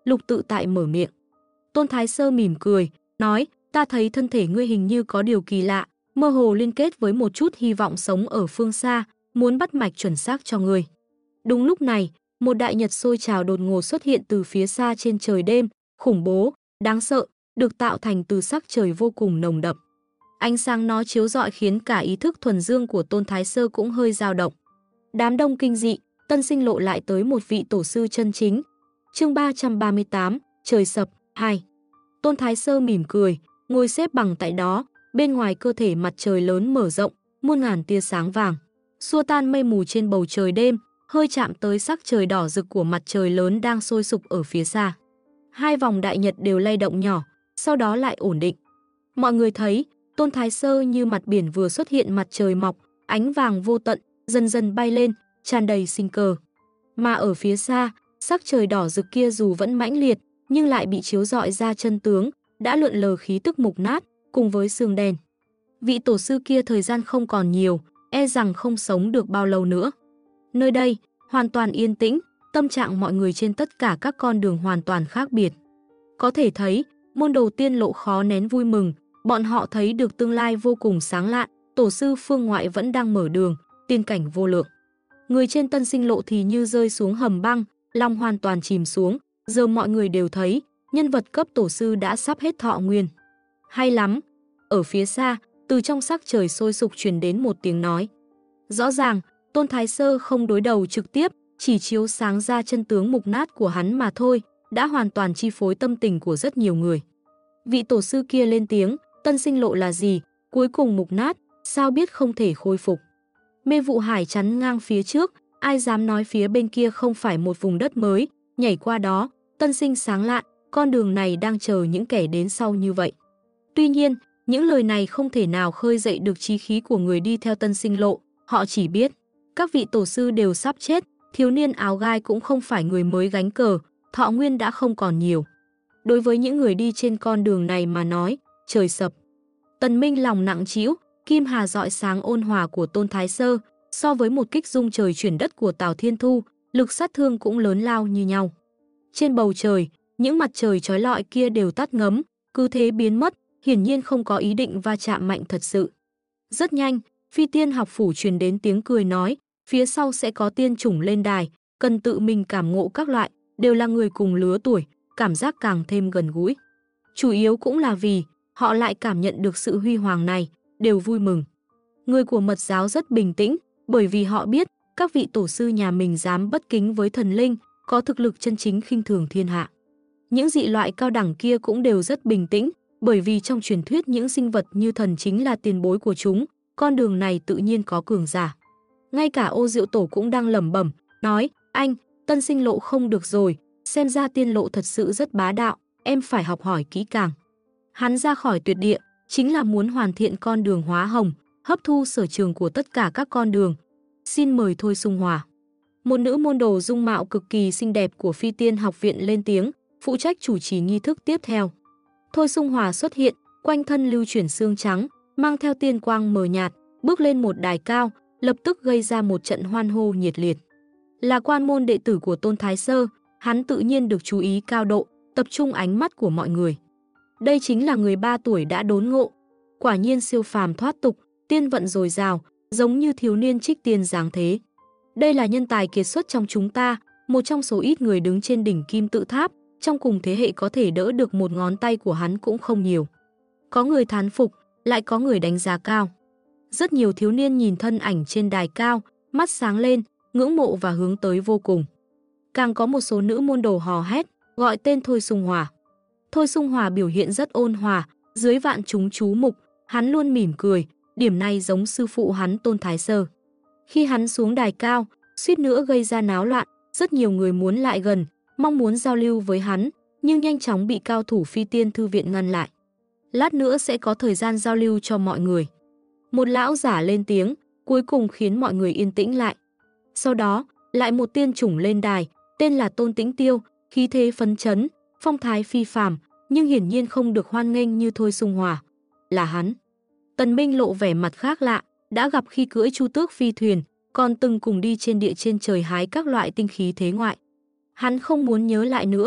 Lục Tự Tại mở miệng. Tôn Thái Sơ mỉm cười, nói, ta thấy thân thể ngươi hình như có điều kỳ lạ, mơ hồ liên kết với một chút hy vọng sống ở phương xa, muốn bắt mạch chuẩn xác cho ngươi. Đúng lúc này, một đại nhật sôi trào đột ngột xuất hiện từ phía xa trên trời đêm, khủng bố, đáng sợ, được tạo thành từ sắc trời vô cùng nồng đậm. Ánh sáng nó chiếu rọi khiến cả ý thức thuần dương của Tôn Thái Sơ cũng hơi dao động. Đám đông kinh dị, Tân Sinh Lộ lại tới một vị tổ sư chân chính. Chương 338, trời sập, 2. Tôn Thái Sơ mỉm cười, ngồi xếp bằng tại đó, bên ngoài cơ thể mặt trời lớn mở rộng, muôn ngàn tia sáng vàng, xua tan mây mù trên bầu trời đêm, hơi chạm tới sắc trời đỏ rực của mặt trời lớn đang sôi sục ở phía xa. Hai vòng đại nhật đều lay động nhỏ, sau đó lại ổn định. Mọi người thấy, Tôn Thái Sơ như mặt biển vừa xuất hiện mặt trời mọc, ánh vàng vô tận, dần dần bay lên, tràn đầy sinh cơ. Mà ở phía xa, sắc trời đỏ rực kia dù vẫn mãnh liệt, nhưng lại bị chiếu rọi ra chân tướng, đã lượn lờ khí tức mục nát, cùng với sương đen. Vị tổ sư kia thời gian không còn nhiều, e rằng không sống được bao lâu nữa. Nơi đây, hoàn toàn yên tĩnh, tâm trạng mọi người trên tất cả các con đường hoàn toàn khác biệt. Có thể thấy, môn đồ tiên lộ khó nén vui mừng, bọn họ thấy được tương lai vô cùng sáng lạn, tổ sư phương ngoại vẫn đang mở đường, tiên cảnh vô lượng. Người trên Tân Sinh Lộ thì như rơi xuống hầm băng, lòng hoàn toàn chìm xuống, giờ mọi người đều thấy, nhân vật cấp tổ sư đã sắp hết thọ nguyên. Hay lắm! Ở phía xa, từ trong sắc trời sôi sục truyền đến một tiếng nói. Rõ ràng, Tôn Thái Sơ không đối đầu trực tiếp, chỉ chiếu sáng ra chân tướng mục nát của hắn mà thôi, đã hoàn toàn chi phối tâm tình của rất nhiều người. Vị tổ sư kia lên tiếng, Tân Sinh Lộ là gì? Cuối cùng mục nát, sao biết không thể khôi phục? Mê vụ hải chắn ngang phía trước, ai dám nói phía bên kia không phải một vùng đất mới, nhảy qua đó, tân sinh sáng lạn, con đường này đang chờ những kẻ đến sau như vậy. Tuy nhiên, những lời này không thể nào khơi dậy được chí khí của người đi theo Tân Sinh Lộ, họ chỉ biết, các vị tổ sư đều sắp chết, thiếu niên áo gai cũng không phải người mới gánh cờ, thọ nguyên đã không còn nhiều. Đối với những người đi trên con đường này mà nói, trời sập. Tần Minh lòng nặng trĩu, kim hà rọi sáng ôn hòa của Tôn Thái Sơ, so với một kích dung trời chuyển đất của Tào Thiên Thu, lực sát thương cũng lớn lao như nhau. Trên bầu trời, những mặt trời chói lọi kia đều tắt ngấm, cứ thế biến mất, hiển nhiên không có ý định va chạm mạnh thật sự. Rất nhanh, Phi Tiên học phủ truyền đến tiếng cười nói, phía sau sẽ có tiên chủng lên đài, cần tự mình cảm ngộ các loại, đều là người cùng lứa tuổi, cảm giác càng thêm gần gũi. Chủ yếu cũng là vì, họ lại cảm nhận được sự huy hoàng này, đều vui mừng. Người của mật giáo rất bình tĩnh, bởi vì họ biết, các vị tổ sư nhà mình dám bất kính với thần linh, có thực lực chân chính khinh thường thiên hạ. Những dị loại cao đẳng kia cũng đều rất bình tĩnh, bởi vì trong truyền thuyết những sinh vật như thần chính là tiền bối của chúng, con đường này tự nhiên có cường giả. Ngay cả Ô Diệu Tổ cũng đang lẩm bẩm, nói, anh, Tân Sinh Lộ không được rồi, xem ra tiên lộ thật sự rất bá đạo, em phải học hỏi kỹ càng. Hắn ra khỏi tuyệt địa, chính là muốn hoàn thiện con đường hóa hồng, hấp thu sở trường của tất cả các con đường. Xin mời Thôi Sung Hòa. Một nữ môn đồ dung mạo cực kỳ xinh đẹp của Phi Tiên học viện lên tiếng, phụ trách chủ trì nghi thức tiếp theo. Thôi Sung Hòa xuất hiện, quanh thân lưu chuyển xương trắng, mang theo tiên quang mờ nhạt, bước lên một đài cao, lập tức gây ra một trận hoan hô nhiệt liệt. Là quan môn đệ tử của Tôn Thái Sơ, hắn tự nhiên được chú ý cao độ, tập trung ánh mắt của mọi người. Đây chính là người 3 tuổi đã đốn ngộ, quả nhiên siêu phàm thoát tục, tiên vận dồi dào, giống như thiếu niên trích tiên dáng thế. Đây là nhân tài kiệt xuất trong chúng ta, một trong số ít người đứng trên đỉnh kim tự tháp, trong cùng thế hệ có thể đỡ được một ngón tay của hắn cũng không nhiều. Có người thán phục, lại có người đánh giá cao. Rất nhiều thiếu niên nhìn thân ảnh trên đài cao, mắt sáng lên, ngưỡng mộ và hướng tới vô cùng. Càng có một số nữ môn đồ hò hét, gọi tên Thôi Sung Hòa. Thôi Sung Hòa biểu hiện rất ôn hòa, dưới vạn chúng chú mục, hắn luôn mỉm cười, điểm này giống sư phụ hắn Tôn Thái Sơ. Khi hắn xuống đài cao, suýt nữa gây ra náo loạn, rất nhiều người muốn lại gần, mong muốn giao lưu với hắn, nhưng nhanh chóng bị cao thủ Phi Tiên thư viện ngăn lại. Lát nữa sẽ có thời gian giao lưu cho mọi người. Một lão giả lên tiếng, cuối cùng khiến mọi người yên tĩnh lại. Sau đó, lại một tiên chủng lên đài, tên là Tôn Tĩnh Tiêu, khí thế phấn chấn, phong thái phi phàm, nhưng hiển nhiên không được hoan nghênh như Thôi Sung Hòa. Là hắn. Tần Minh lộ vẻ mặt khác lạ, đã gặp khi cưỡi Chu Tước phi thuyền, còn từng cùng đi trên địa trên trời hái các loại tinh khí thế ngoại. Hắn không muốn nhớ lại nữa,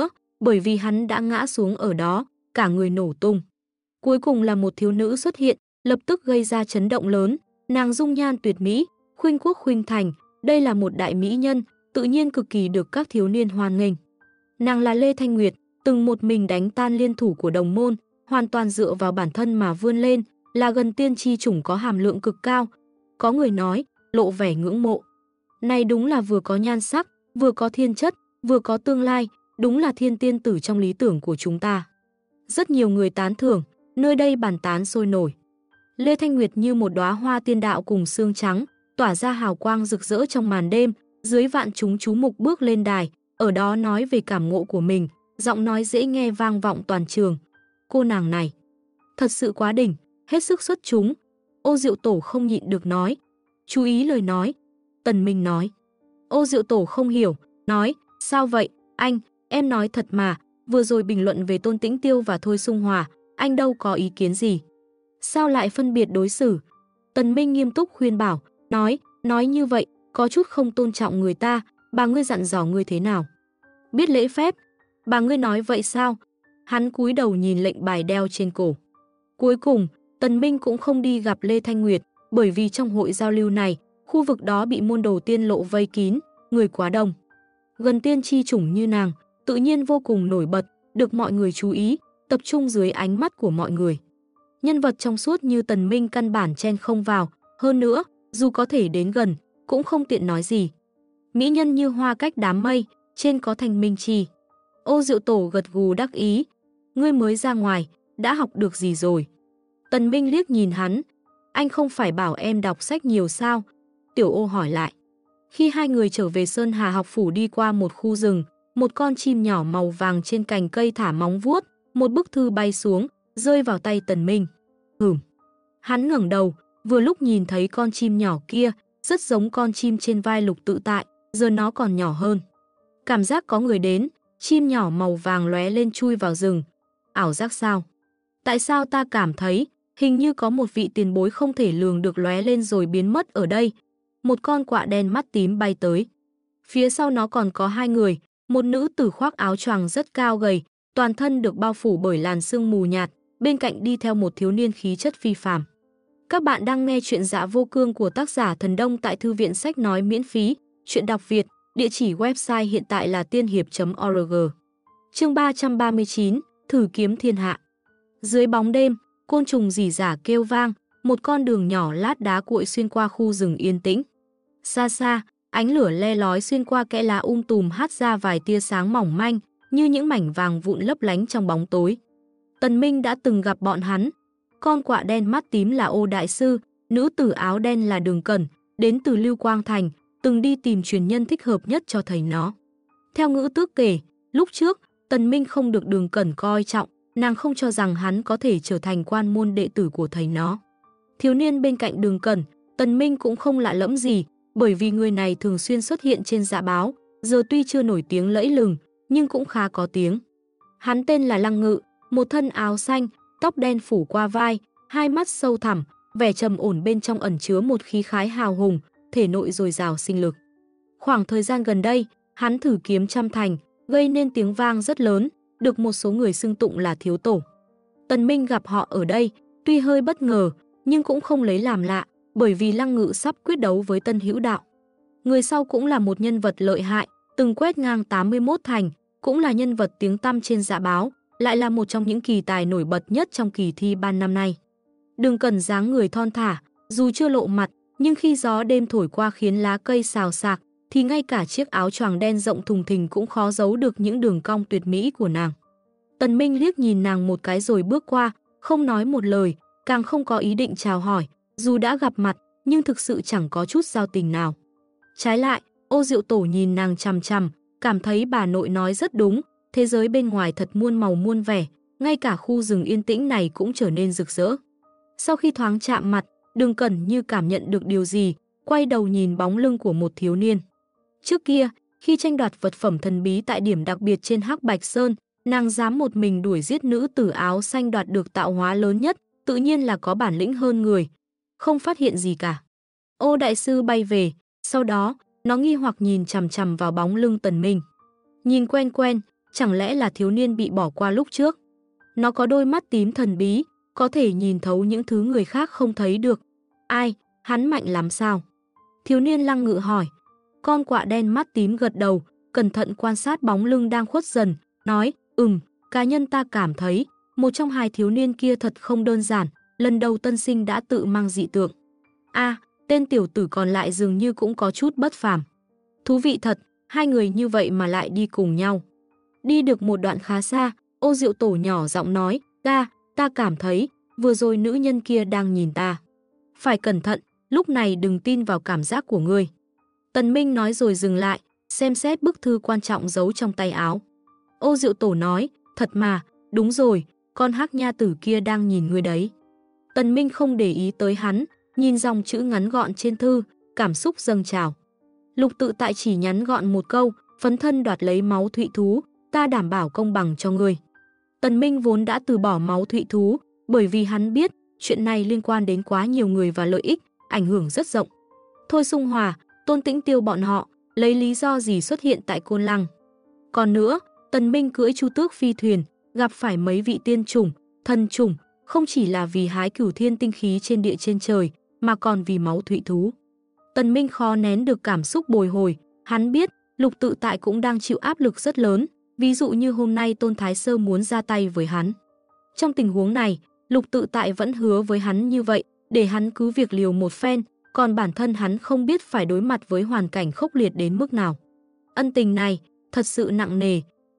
bởi vì hắn đã ngã xuống ở đó, cả người nổ tung. Cuối cùng là một thiếu nữ xuất hiện, lập tức gây ra chấn động lớn, nàng dung nhan tuyệt mỹ, khuynh quốc khuynh thành, đây là một đại mỹ nhân, tự nhiên cực kỳ được các thiếu niên hoan nghênh. Nàng là Lê Thanh Nguyệt, từng một mình đánh tan liên thủ của đồng môn, hoàn toàn dựa vào bản thân mà vươn lên, là gần tiên chi chủng có hàm lượng cực cao. Có người nói, lộ vẻ ngưỡng mộ. Này đúng là vừa có nhan sắc, vừa có thiên chất, vừa có tương lai, đúng là thiên tiên tử trong lý tưởng của chúng ta. Rất nhiều người tán thưởng, nơi đây bàn tán sôi nổi. Lê Thanh Nguyệt như một đóa hoa tiên đạo cùng xương trắng, tỏa ra hào quang rực rỡ trong màn đêm, dưới vạn chúng chú mục bước lên đài, ở đó nói về cảm ngộ của mình, giọng nói dễ nghe vang vọng toàn trường. Cô nàng này, thật sự quá đỉnh, hết sức xuất chúng. Ô Diệu Tổ không nhịn được nói. Chú ý lời nói. Tần Minh nói. Ô Diệu Tổ không hiểu, nói, sao vậy, anh, em nói thật mà, vừa rồi bình luận về Tôn Tĩnh Tiêu và Thôi Sung Hòa, anh đâu có ý kiến gì. Sao lại phân biệt đối xử? Tần Minh nghiêm túc khuyên bảo, nói như vậy, có chút không tôn trọng người ta, bà ngươi dặn dò ngươi thế nào? Biết lễ phép, bà ngươi nói vậy sao? Hắn cúi đầu nhìn lệnh bài đeo trên cổ. Cuối cùng, Tần Minh cũng không đi gặp Lê Thanh Nguyệt, bởi vì trong hội giao lưu này, khu vực đó bị môn đồ tiên lộ vây kín, người quá đông. Gần tiên chi chủng như nàng, tự nhiên vô cùng nổi bật, được mọi người chú ý, tập trung dưới ánh mắt của mọi người. Nhân vật trong suốt như Tần Minh căn bản chen không vào, hơn nữa, dù có thể đến gần, cũng không tiện nói gì. Mỹ nhân như hoa cách đám mây, trên có thanh minh chi. Ô Diệu Tổ gật gù đắc ý, ngươi mới ra ngoài, đã học được gì rồi? Tần Minh liếc nhìn hắn, anh không phải bảo em đọc sách nhiều sao? Tiểu Ô hỏi lại. Khi hai người trở về Sơn Hà học phủ đi qua một khu rừng, một con chim nhỏ màu vàng trên cành cây thả móng vuốt, một bức thư bay xuống, rơi vào tay Tần Minh. Hắn ngẩng đầu, vừa lúc nhìn thấy con chim nhỏ kia, rất giống con chim trên vai Lục Tự Tại, giờ nó còn nhỏ hơn. Cảm giác có người đến, chim nhỏ màu vàng lóe lên chui vào rừng. Ảo giác sao? Tại sao ta cảm thấy, hình như có một vị tiền bối không thể lường được lóe lên rồi biến mất ở đây. Một con quạ đen mắt tím bay tới. Phía sau nó còn có hai người, một nữ tử khoác áo choàng rất cao gầy, toàn thân được bao phủ bởi làn sương mù nhạt, bên cạnh đi theo một thiếu niên khí chất phi phàm. Các bạn đang nghe chuyện Dạ Vô Cương của tác giả Thần Đông tại thư viện sách nói miễn phí, chuyện đọc Việt, địa chỉ website hiện tại là tiên hiệp.org. Chương 339, thử kiếm thiên hạ. Dưới bóng đêm, côn trùng rỉ rả kêu vang, một con đường nhỏ lát đá cuội xuyên qua khu rừng yên tĩnh. Xa xa, ánh lửa le lói xuyên qua kẽ lá tùm hát ra vài tia sáng mỏng manh, như những mảnh vàng vụn lấp lánh trong bóng tối. Tần Minh đã từng gặp bọn hắn. Con quạ đen mắt tím là Ô Đại Sư, nữ tử áo đen là Đường Cẩn, đến từ Lưu Quang Thành, từng đi tìm truyền nhân thích hợp nhất cho thầy nó. Theo Ngữ Tước kể, lúc trước, Tần Minh không được Đường Cẩn coi trọng, nàng không cho rằng hắn có thể trở thành quan môn đệ tử của thầy nó. Thiếu niên bên cạnh Đường Cẩn, Tần Minh cũng không lạ lẫm gì, bởi vì người này thường xuyên xuất hiện trên dạ báo, giờ tuy chưa nổi tiếng lẫy lừng, nhưng cũng khá có tiếng. Hắn tên là Lăng Ngự, một thân áo xanh, tóc đen phủ qua vai, hai mắt sâu thẳm, vẻ trầm ổn bên trong ẩn chứa một khí khái hào hùng, thể nội dồi dào sinh lực. Khoảng thời gian gần đây, hắn thử kiếm trăm thành, gây nên tiếng vang rất lớn, được một số người xưng tụng là thiếu tổ. Tần Minh gặp họ ở đây, tuy hơi bất ngờ, nhưng cũng không lấy làm lạ, bởi vì Lăng Ngự sắp quyết đấu với Tân Hữu Đạo. Người sau cũng là một nhân vật lợi hại, từng quét ngang 81 thành, cũng là nhân vật tiếng tăm trên dạ báo, lại là một trong những kỳ tài nổi bật nhất trong kỳ thi ban năm nay. Đường Cẩn dáng người thon thả, dù chưa lộ mặt, nhưng khi gió đêm thổi qua khiến lá cây xào xạc, thì ngay cả chiếc áo choàng đen rộng thùng thình cũng khó giấu được những đường cong tuyệt mỹ của nàng. Tần Minh liếc nhìn nàng một cái rồi bước qua, không nói một lời, càng không có ý định chào hỏi, dù đã gặp mặt, nhưng thực sự chẳng có chút giao tình nào. Trái lại, Ô Diệu Tổ nhìn nàng chằm chằm, cảm thấy bà nội nói rất đúng, thế giới bên ngoài thật muôn màu muôn vẻ, ngay cả khu rừng yên tĩnh này cũng trở nên rực rỡ. Sau khi thoáng chạm mặt, Đường Cẩn như cảm nhận được điều gì, quay đầu nhìn bóng lưng của một thiếu niên. Trước kia, khi tranh đoạt vật phẩm thần bí tại điểm đặc biệt trên Hắc Bạch Sơn, nàng dám một mình đuổi giết nữ tử áo xanh đoạt được tạo hóa lớn nhất, tự nhiên là có bản lĩnh hơn người. Không phát hiện gì cả. Ô Đại Sư bay về, sau đó, nó nghi hoặc nhìn chằm chằm vào bóng lưng Tần Minh. Nhìn quen quen, chẳng lẽ là thiếu niên bị bỏ qua lúc trước? Nó có đôi mắt tím thần bí, có thể nhìn thấu những thứ người khác không thấy được. Ai, hắn mạnh lắm sao? Thiếu niên Lăng Ngự hỏi. Con quạ đen mắt tím gật đầu, cẩn thận quan sát bóng lưng đang khuất dần, nói, cá nhân ta cảm thấy, một trong hai thiếu niên kia thật không đơn giản, lần đầu tân sinh đã tự mang dị tượng. Tên tiểu tử còn lại dường như cũng có chút bất phàm. Thú vị thật, hai người như vậy mà lại đi cùng nhau. Đi được một đoạn khá xa, Ô Diệu Tổ nhỏ giọng nói, ta cảm thấy, vừa rồi nữ nhân kia đang nhìn ta. Phải cẩn thận, lúc này đừng tin vào cảm giác của ngươi. Tần Minh nói rồi dừng lại, xem xét bức thư quan trọng giấu trong tay áo. Ô Diệu Tổ nói, thật mà, đúng rồi, con hắc nha tử kia đang nhìn ngươi đấy. Tần Minh không để ý tới hắn, nhìn dòng chữ ngắn gọn trên thư, cảm xúc dâng trào. Lục Tự Tại chỉ nhắn gọn một câu, phấn thân đoạt lấy máu thụy thú, ta đảm bảo công bằng cho ngươi. Tần Minh vốn đã từ bỏ máu thụy thú, bởi vì hắn biết chuyện này liên quan đến quá nhiều người và lợi ích, ảnh hưởng rất rộng. Thôi Sung Hòa, Tôn Tĩnh Tiêu bọn họ, lấy lý do gì xuất hiện tại Côn Lăng. Còn nữa, Tần Minh cưỡi Chu Tước phi thuyền, gặp phải mấy vị tiên chủng, thần chủng, không chỉ là vì hái cửu thiên tinh khí trên địa trên trời, mà còn vì máu thụy thú. Tần Minh khó nén được cảm xúc bồi hồi, hắn biết Lục Tự Tại cũng đang chịu áp lực rất lớn, ví dụ như hôm nay Tôn Thái Sơ muốn ra tay với hắn. Trong tình huống này, Lục Tự Tại vẫn hứa với hắn như vậy, để hắn cứ việc liều một phen, còn bản thân hắn không biết phải đối mặt với hoàn cảnh khốc liệt đến mức nào. Ân tình này, thật sự nặng nề.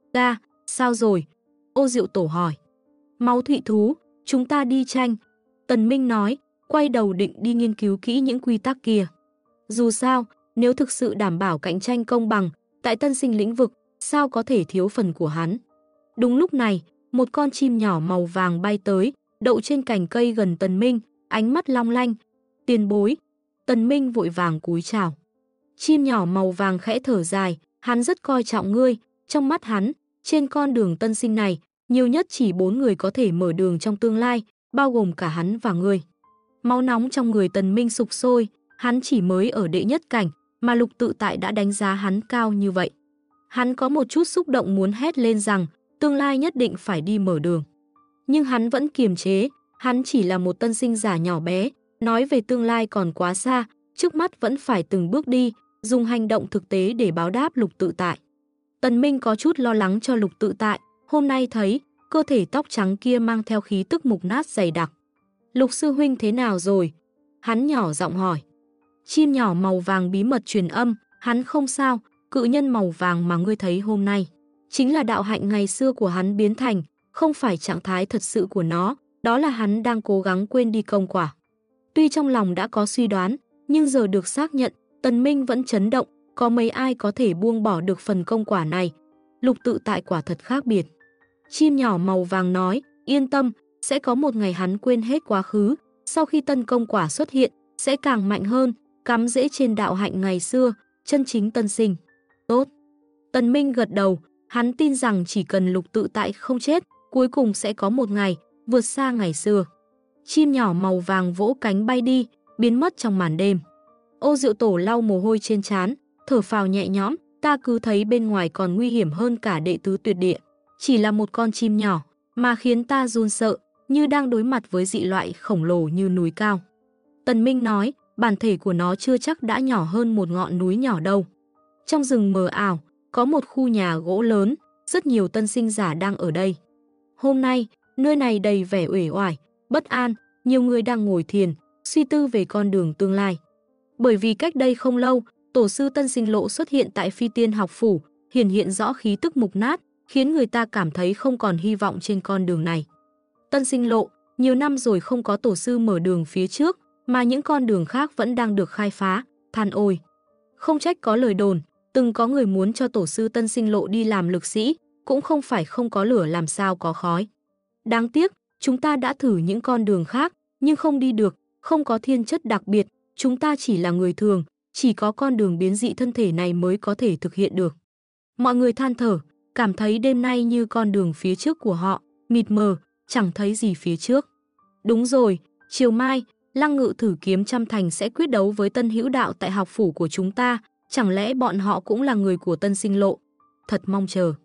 Sao rồi? Ô Diệu Tổ hỏi. Máu thụy thú, chúng ta đi tranh. Tần Minh nói, quay đầu định đi nghiên cứu kỹ những quy tắc kia. Dù sao, nếu thực sự đảm bảo cạnh tranh công bằng, tại tân sinh lĩnh vực, sao có thể thiếu phần của hắn. Đúng lúc này, một con chim nhỏ màu vàng bay tới, đậu trên cành cây gần Tần Minh, ánh mắt long lanh. Tiền bối. Tần Minh vội vàng cúi chào. Chim nhỏ màu vàng khẽ thở dài, hắn rất coi trọng ngươi, trong mắt hắn, trên con đường tân sinh này, nhiều nhất chỉ 4 người có thể mở đường trong tương lai, bao gồm cả hắn và ngươi. Máu nóng trong người Tần Minh sục sôi, hắn chỉ mới ở đệ nhất cảnh, mà Lục Tự Tại đã đánh giá hắn cao như vậy. Hắn có một chút xúc động muốn hét lên rằng, tương lai nhất định phải đi mở đường. Nhưng hắn vẫn kiềm chế, hắn chỉ là một tân sinh giả nhỏ bé, nói về tương lai còn quá xa, trước mắt vẫn phải từng bước đi, dùng hành động thực tế để báo đáp Lục Tự Tại. Tần Minh có chút lo lắng cho Lục Tự Tại, hôm nay thấy, cơ thể tóc trắng kia mang theo khí tức mục nát dày đặc. Lục sư huynh thế nào rồi? Hắn nhỏ giọng hỏi. Chim nhỏ màu vàng bí mật truyền âm, hắn không sao, cự nhân màu vàng mà ngươi thấy hôm nay. Chính là đạo hạnh ngày xưa của hắn biến thành, không phải trạng thái thật sự của nó, đó là hắn đang cố gắng quên đi công quả. Tuy trong lòng đã có suy đoán, nhưng giờ được xác nhận, Tần Minh vẫn chấn động, có mấy ai có thể buông bỏ được phần công quả này. Lục Tự Tại quả thật khác biệt. Chim nhỏ màu vàng nói, yên tâm, sẽ có một ngày hắn quên hết quá khứ, sau khi tân công quả xuất hiện, sẽ càng mạnh hơn, cắm rễ trên đạo hạnh ngày xưa, chân chính tân sinh. Tốt. Tần Minh gật đầu, hắn tin rằng chỉ cần Lục Tự Tại không chết, cuối cùng sẽ có một ngày, vượt xa ngày xưa. Chim nhỏ màu vàng vỗ cánh bay đi, biến mất trong màn đêm. Ô Diệu Tổ lau mồ hôi trên trán, thở phào nhẹ nhõm, ta cứ thấy bên ngoài còn nguy hiểm hơn cả đệ tứ tuyệt địa. Chỉ là một con chim nhỏ, mà khiến ta run sợ, như đang đối mặt với dị loại khổng lồ như núi cao. Tần Minh nói, bản thể của nó chưa chắc đã nhỏ hơn một ngọn núi nhỏ đâu. Trong rừng mờ ảo, có một khu nhà gỗ lớn, rất nhiều tân sinh giả đang ở đây. Hôm nay, nơi này đầy vẻ uể oải, bất an, nhiều người đang ngồi thiền, suy tư về con đường tương lai. Bởi vì cách đây không lâu, tổ sư Tân Sinh Lộ xuất hiện tại Phi Tiên học phủ, hiển hiện rõ khí tức mục nát, khiến người ta cảm thấy không còn hy vọng trên con đường này. Tân Sinh Lộ, nhiều năm rồi không có tổ sư mở đường phía trước, mà những con đường khác vẫn đang được khai phá, than ôi. Không trách có lời đồn, từng có người muốn cho tổ sư Tân Sinh Lộ đi làm lực sĩ, cũng không phải không có lửa làm sao có khói. Đáng tiếc, chúng ta đã thử những con đường khác, nhưng không đi được, không có thiên chất đặc biệt, chúng ta chỉ là người thường, chỉ có con đường biến dị thân thể này mới có thể thực hiện được. Mọi người than thở, cảm thấy đêm nay như con đường phía trước của họ, mịt mờ, chẳng thấy gì phía trước. Đúng rồi, chiều mai, Lăng Ngự thử kiếm trăm thành sẽ quyết đấu với Tân Hữu Đạo tại học phủ của chúng ta, chẳng lẽ bọn họ cũng là người của Tân Sinh Lộ? Thật mong chờ.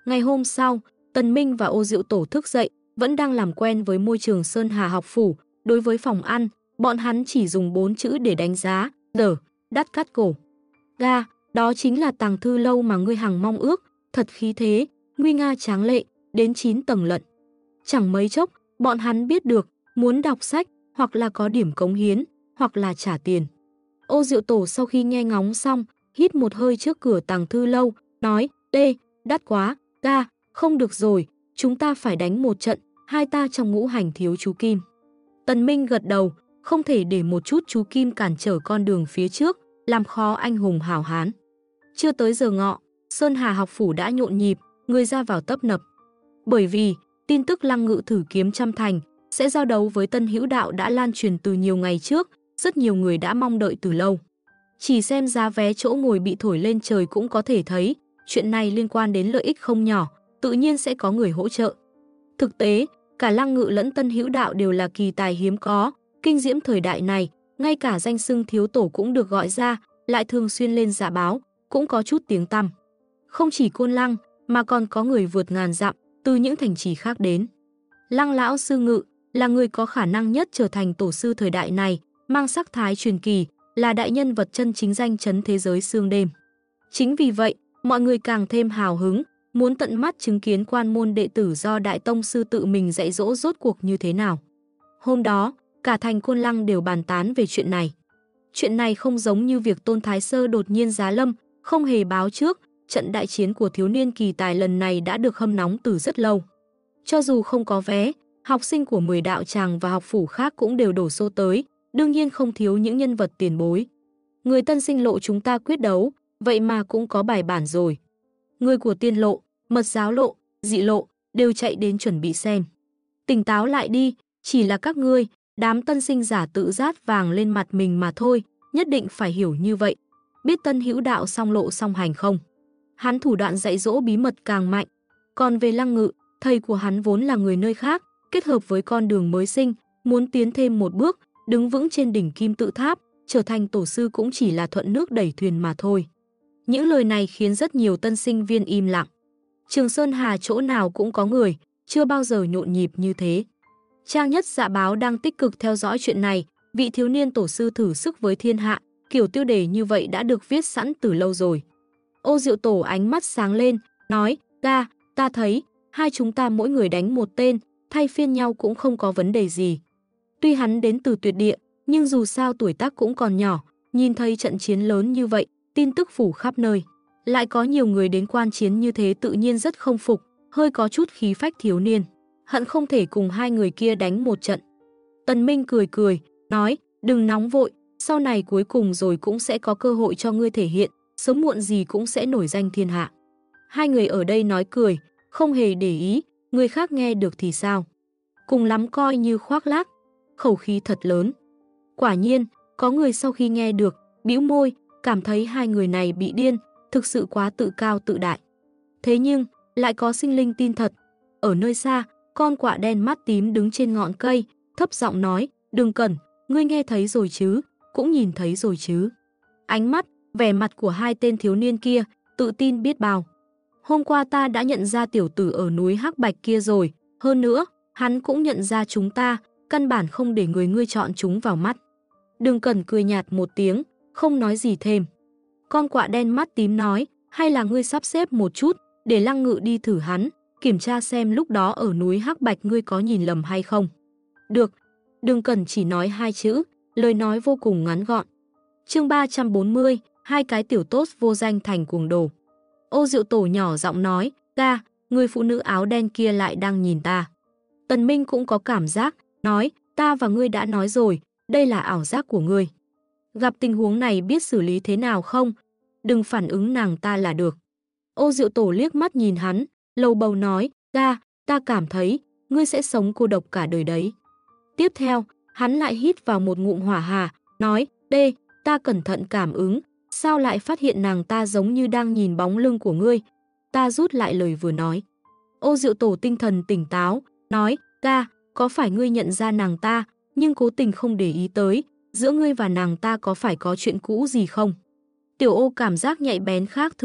Ngày hôm sau, Tần Minh và Ô Diệu Tổ thức dậy, vẫn đang làm quen với môi trường Sơn Hà học phủ. Đối với phòng ăn, bọn hắn chỉ dùng 4 chữ để đánh giá: đờ, đắt cắt cổ. Ga, đó chính là tàng thư lâu mà ngươi hằng mong ước, thật khí thế, nguy nga tráng lệ, đến 9 tầng lận. Chẳng mấy chốc, bọn hắn biết được, muốn đọc sách, hoặc là có điểm cống hiến, hoặc là trả tiền. Ô Diệu Tổ sau khi nghe ngóng xong, hít một hơi trước cửa tàng thư lâu, nói: "Đê, đắt quá, ga, không được rồi, chúng ta phải đánh một trận, hai ta trong ngũ hành thiếu chú Kim." Tần Minh gật đầu, không thể để một chút chú Kim cản trở con đường phía trước, làm khó anh hùng hảo hán. Chưa tới giờ ngọ, Sơn Hà học phủ đã nhộn nhịp, người ra vào tấp nập. Bởi vì tin tức Lăng Ngự thử kiếm trăm thành sẽ giao đấu với Tân Hữu Đạo đã lan truyền từ nhiều ngày trước, rất nhiều người đã mong đợi từ lâu. Chỉ xem giá vé chỗ ngồi bị thổi lên trời cũng có thể thấy, chuyện này liên quan đến lợi ích không nhỏ, tự nhiên sẽ có người hỗ trợ. Thực tế, cả Lăng Ngự lẫn Tân Hữu Đạo đều là kỳ tài hiếm có, kinh diễm thời đại này, ngay cả danh xưng thiếu tổ cũng được gọi ra, lại thường xuyên lên dạ báo, cũng có chút tiếng tăm. Không chỉ Côn Lăng, mà còn có người vượt ngàn dặm, từ những thành trì khác đến. Lăng lão sư Ngự là người có khả năng nhất trở thành tổ sư thời đại này, mang sắc thái truyền kỳ, là đại nhân vật chân chính danh chấn thế giới xương đêm. Chính vì vậy, mọi người càng thêm hào hứng, muốn tận mắt chứng kiến quan môn đệ tử do Đại Tông sư tự mình dạy dỗ rốt cuộc như thế nào. Hôm đó, cả thành Côn Lăng đều bàn tán về chuyện này. Chuyện này không giống như việc Tôn Thái Sơ đột nhiên giá lâm, không hề báo trước, trận đại chiến của thiếu niên kỳ tài lần này đã được hâm nóng từ rất lâu. Cho dù không có vé, học sinh của 10 đạo tràng và học phủ khác cũng đều đổ xô tới, đương nhiên không thiếu những nhân vật tiền bối. Người tân sinh lộ chúng ta quyết đấu, vậy mà cũng có bài bản rồi. Người của tiên lộ, mật giáo lộ, dị lộ, đều chạy đến chuẩn bị xem. Tỉnh táo lại đi, chỉ là các ngươi, đám tân sinh giả tự rát vàng lên mặt mình mà thôi, nhất định phải hiểu như vậy. Biết Tân Hữu Đạo song lộ song hành không? Hắn thủ đoạn dạy dỗ bí mật càng mạnh. Còn về Lăng Ngự, thầy của hắn vốn là người nơi khác, kết hợp với con đường mới sinh, muốn tiến thêm một bước, đứng vững trên đỉnh kim tự tháp, trở thành tổ sư cũng chỉ là thuận nước đẩy thuyền mà thôi. Những lời này khiến rất nhiều tân sinh viên im lặng. Trường Sơn Hà chỗ nào cũng có người, chưa bao giờ nhộn nhịp như thế. Trang nhất dạ báo đang tích cực theo dõi chuyện này, vị thiếu niên tổ sư thử sức với thiên hạ, kiểu tiêu đề như vậy đã được viết sẵn từ lâu rồi. Ô Diệu Tổ ánh mắt sáng lên, nói: "Ga, ta thấy, hai chúng ta mỗi người đánh một tên, thay phiên nhau cũng không có vấn đề gì." Tuy hắn đến từ tuyệt địa, nhưng dù sao tuổi tác cũng còn nhỏ, nhìn thấy trận chiến lớn như vậy, tin tức phủ khắp nơi. Lại có nhiều người đến quan chiến như thế tự nhiên rất không phục, hơi có chút khí phách thiếu niên. Hận không thể cùng hai người kia đánh một trận. Tần Minh cười cười, nói: "Đừng nóng vội, sau này cuối cùng rồi cũng sẽ có cơ hội cho ngươi thể hiện, sớm muộn gì cũng sẽ nổi danh thiên hạ." Hai người ở đây nói cười, không hề để ý, người khác nghe được thì sao. Cùng lắm coi như khoác lác, khẩu khí thật lớn. Quả nhiên, có người sau khi nghe được, bĩu môi, cảm thấy hai người này bị điên, thực sự quá tự cao tự đại. Thế nhưng, lại có sinh linh tin thật. Ở nơi xa, con quạ đen mắt tím đứng trên ngọn cây, thấp giọng nói: "Đừng cẩn, ngươi nghe thấy rồi chứ, cũng nhìn thấy rồi chứ." Ánh mắt, vẻ mặt của hai tên thiếu niên kia, tự tin biết bao. "Hôm qua ta đã nhận ra tiểu tử ở núi Hắc Bạch kia rồi, hơn nữa, hắn cũng nhận ra chúng ta, căn bản không để ngươi chọn chúng vào mắt." Đừng cẩn cười nhạt một tiếng, không nói gì thêm. Con quạ đen mắt tím nói: "Hay là ngươi sắp xếp một chút, để Lăng Ngự đi thử hắn, kiểm tra xem lúc đó ở núi Hắc Bạch ngươi có nhìn lầm hay không." "Được." Đừng cẩn chỉ nói hai chữ, lời nói vô cùng ngắn gọn. Chương 340, hai cái tiểu tốt vô danh thành cuồng đồ. Ô Diệu Tổ nhỏ giọng nói: "Ga, người phụ nữ áo đen kia lại đang nhìn ta." Tần Minh cũng có cảm giác, nói: "Ta và ngươi đã nói rồi, đây là ảo giác của ngươi. Gặp tình huống này biết xử lý thế nào không? Đừng phản ứng nàng ta là được." Ô Diệu Tổ liếc mắt nhìn hắn, lầu bầu nói: "Ga, ta cảm thấy, ngươi sẽ sống cô độc cả đời đấy." Tiếp theo, hắn lại hít vào một ngụm hỏa hà, nói: "Đê, ta cẩn thận cảm ứng, sao lại phát hiện nàng ta giống như đang nhìn bóng lưng của ngươi?" Ta rút lại lời vừa nói. Ô Diệu Tổ tinh thần tỉnh táo, nói: "Ga, có phải ngươi nhận ra nàng ta, nhưng cố tình không để ý tới, giữa ngươi và nàng ta có phải có chuyện cũ gì không?" Tiểu Ô cảm giác nhạy bén khác thường,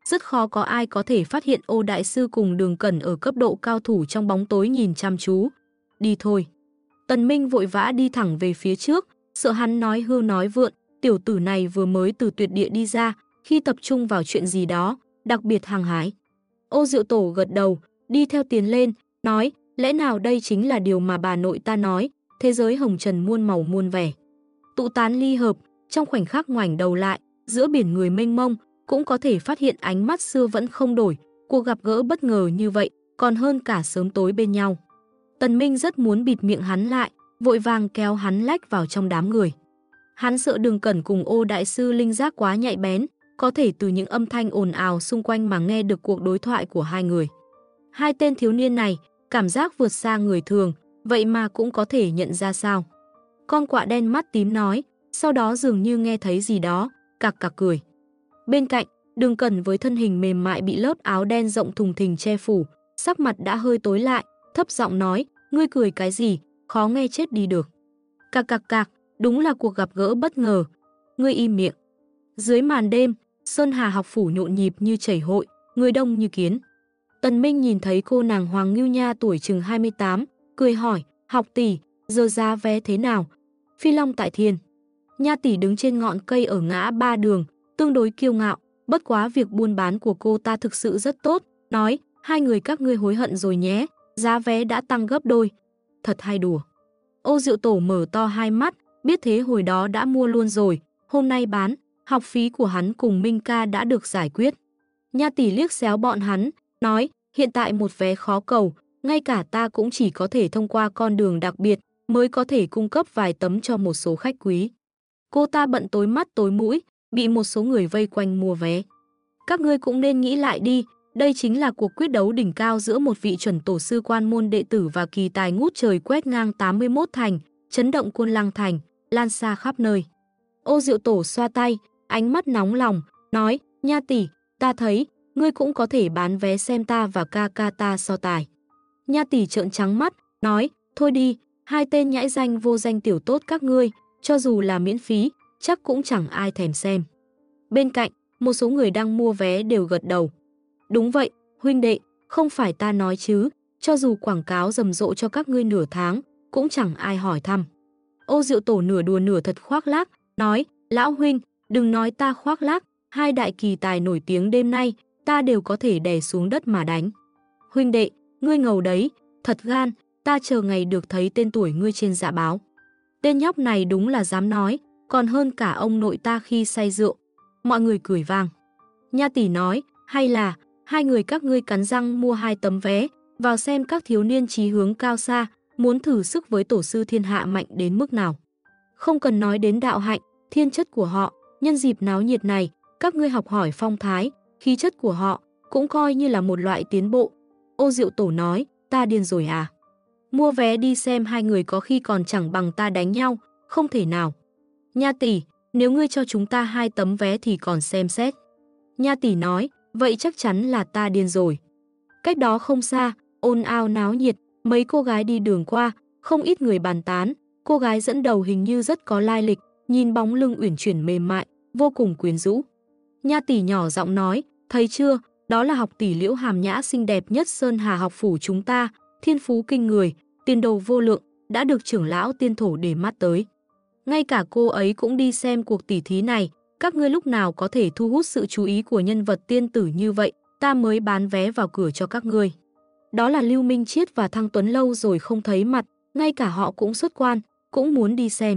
rất khó có ai có thể phát hiện Ô đại sư cùng Đường Cẩn ở cấp độ cao thủ trong bóng tối nhìn chăm chú. Đi thôi. Tần Minh vội vã đi thẳng về phía trước, sợ hắn nói hưu nói vượn, tiểu tử này vừa mới từ tuyệt địa đi ra, khi tập trung vào chuyện gì đó, đặc biệt hăng hái. Ô Diệu Tổ gật đầu, đi theo tiến lên, nói, lẽ nào đây chính là điều mà bà nội ta nói, thế giới hồng trần muôn màu muôn vẻ. Tụ tán ly hợp, trong khoảnh khắc ngoảnh đầu lại, giữa biển người mênh mông, cũng có thể phát hiện ánh mắt xưa vẫn không đổi, cuộc gặp gỡ bất ngờ như vậy, còn hơn cả sớm tối bên nhau. Tần Minh rất muốn bịt miệng hắn lại, vội vàng kéo hắn lách vào trong đám người. Hắn sợ Đường Cẩn cùng Ô đại sư linh giác quá nhạy bén, có thể từ những âm thanh ồn ào xung quanh mà nghe được cuộc đối thoại của hai người. Hai tên thiếu niên này, cảm giác vượt xa người thường, vậy mà cũng có thể nhận ra sao. Con quạ đen mắt tím nói, sau đó dường như nghe thấy gì đó, cặc cặc cười. Bên cạnh, Đường Cẩn với thân hình mềm mại bị lớp áo đen rộng thùng thình che phủ, sắc mặt đã hơi tối lại, thấp giọng nói, ngươi cười cái gì, khó nghe chết đi được. Cặc cặc cặc, đúng là cuộc gặp gỡ bất ngờ. Ngươi im miệng. Dưới màn đêm, Sơn Hà học phủ nhộn nhịp như chảy hội, người đông như kiến. Tần Minh nhìn thấy cô nàng Hoàng Ngưu Nha tuổi chừng 28, cười hỏi, học tỷ, giờ giá vé thế nào? Phi Long tại thiên. Nha tỷ đứng trên ngọn cây ở ngã ba đường, tương đối kiêu ngạo, bất quá việc buôn bán của cô ta thực sự rất tốt, nói, hai người các ngươi hối hận rồi nhé, giá vé đã tăng gấp đôi. Thật hay đùa. Ô Diệu Tổ mở to hai mắt, biết thế hồi đó đã mua luôn rồi, hôm nay bán, học phí của hắn cùng Minh ca đã được giải quyết. Nha tỷ liếc xéo bọn hắn, nói, hiện tại một vé khó cầu, ngay cả ta cũng chỉ có thể thông qua con đường đặc biệt mới có thể cung cấp vài tấm cho một số khách quý. Cô ta bận tối mắt tối mũi, bị một số người vây quanh mua vé. Các ngươi cũng nên nghĩ lại đi, đây chính là cuộc quyết đấu đỉnh cao giữa một vị chuẩn tổ sư quan môn đệ tử và kỳ tài ngút trời quét ngang 81 thành, chấn động Côn Lăng thành, lan xa khắp nơi. Ô Diệu Tổ xoa tay, ánh mắt nóng lòng, nói, Nha tỷ, ta thấy, ngươi cũng có thể bán vé xem ta và ca ca ta so tài. Nha tỷ trợn trắng mắt, nói, thôi đi, hai tên nhãi danh vô danh tiểu tốt các ngươi, cho dù là miễn phí, chắc cũng chẳng ai thèm xem. Bên cạnh, một số người đang mua vé đều gật đầu. Đúng vậy, huynh đệ, không phải ta nói chứ, cho dù quảng cáo rầm rộ cho các ngươi nửa tháng, cũng chẳng ai hỏi thăm. Ô Diệu Tổ nửa đùa nửa thật khoác lác, nói, lão huynh, đừng nói ta khoác lác, hai đại kỳ tài nổi tiếng đêm nay, ta đều có thể đè xuống đất mà đánh. Huynh đệ, ngươi ngầu đấy, thật gan, ta chờ ngày được thấy tên tuổi ngươi trên dạ báo. Tên nhóc này đúng là dám nói, còn hơn cả ông nội ta khi say rượu. Mọi người cười vang. Nha tỷ nói, hay là, hai người các ngươi cắn răng mua 2 tấm vé, vào xem các thiếu niên chí hướng cao xa, muốn thử sức với tổ sư thiên hạ mạnh đến mức nào. Không cần nói đến đạo hạnh, thiên chất của họ, nhân dịp náo nhiệt này, các ngươi học hỏi phong thái, khí chất của họ, cũng coi như là một loại tiến bộ. Ô Diệu Tổ nói, ta điên rồi à? Mua vé đi xem hai người có khi còn chẳng bằng ta đánh nhau, không thể nào. Nha tỷ, nếu ngươi cho chúng ta 2 tấm vé thì còn xem xét. Nha tỷ nói, vậy chắc chắn là ta điên rồi. Cách đó không xa, ồn ào náo nhiệt, mấy cô gái đi đường qua, không ít người bàn tán, cô gái dẫn đầu hình như rất có lai lịch, nhìn bóng lưng uyển chuyển mềm mại, vô cùng quyến rũ. Nha tỷ nhỏ giọng nói, thấy chưa, đó là học tỷ Liễu Hàm Nhã xinh đẹp nhất Sơn Hà học phủ chúng ta, thiên phú kinh người, tiền đồ vô lượng, đã được trưởng lão tiên thổ để mắt tới. Ngay cả cô ấy cũng đi xem cuộc tỉ thí này, các ngươi lúc nào có thể thu hút sự chú ý của nhân vật tiên tử như vậy, ta mới bán vé vào cửa cho các ngươi. Đó là Lưu Minh Chiết và Thăng Tuấn lâu rồi không thấy mặt, ngay cả họ cũng xuất quan, cũng muốn đi xem.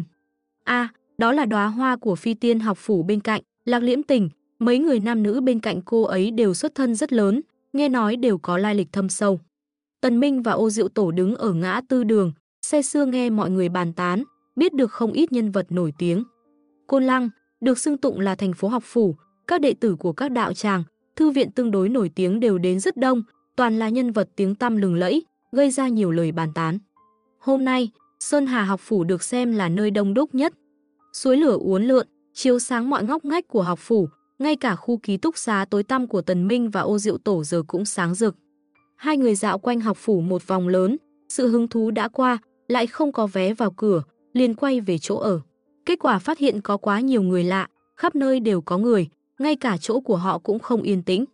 Đó là đóa hoa của Phi Tiên học phủ bên cạnh, Lạc Liễm Tình, mấy người nam nữ bên cạnh cô ấy đều xuất thân rất lớn, nghe nói đều có lai lịch thâm sâu. Tần Minh và Ô Diệu Tổ đứng ở ngã tư đường, say sưa nghe mọi người bàn tán, biết được không ít nhân vật nổi tiếng. Côn Lăng, được xưng tụng là thành phố học phủ, các đệ tử của các đạo tràng, thư viện tương đối nổi tiếng đều đến rất đông, toàn là nhân vật tiếng tăm lừng lẫy, gây ra nhiều lời bàn tán. Hôm nay, Sơn Hà học phủ được xem là nơi đông đúc nhất. Suối lửa uốn lượn, chiếu sáng mọi ngóc ngách của học phủ, ngay cả khu ký túc xá tối tăm của Tần Minh và Ô Diệu Tổ giờ cũng sáng rực. Hai người dạo quanh học phủ một vòng lớn, sự hứng thú đã qua, lại không có vé vào cửa, liền quay về chỗ ở. Kết quả phát hiện có quá nhiều người lạ, khắp nơi đều có người, ngay cả chỗ của họ cũng không yên tĩnh.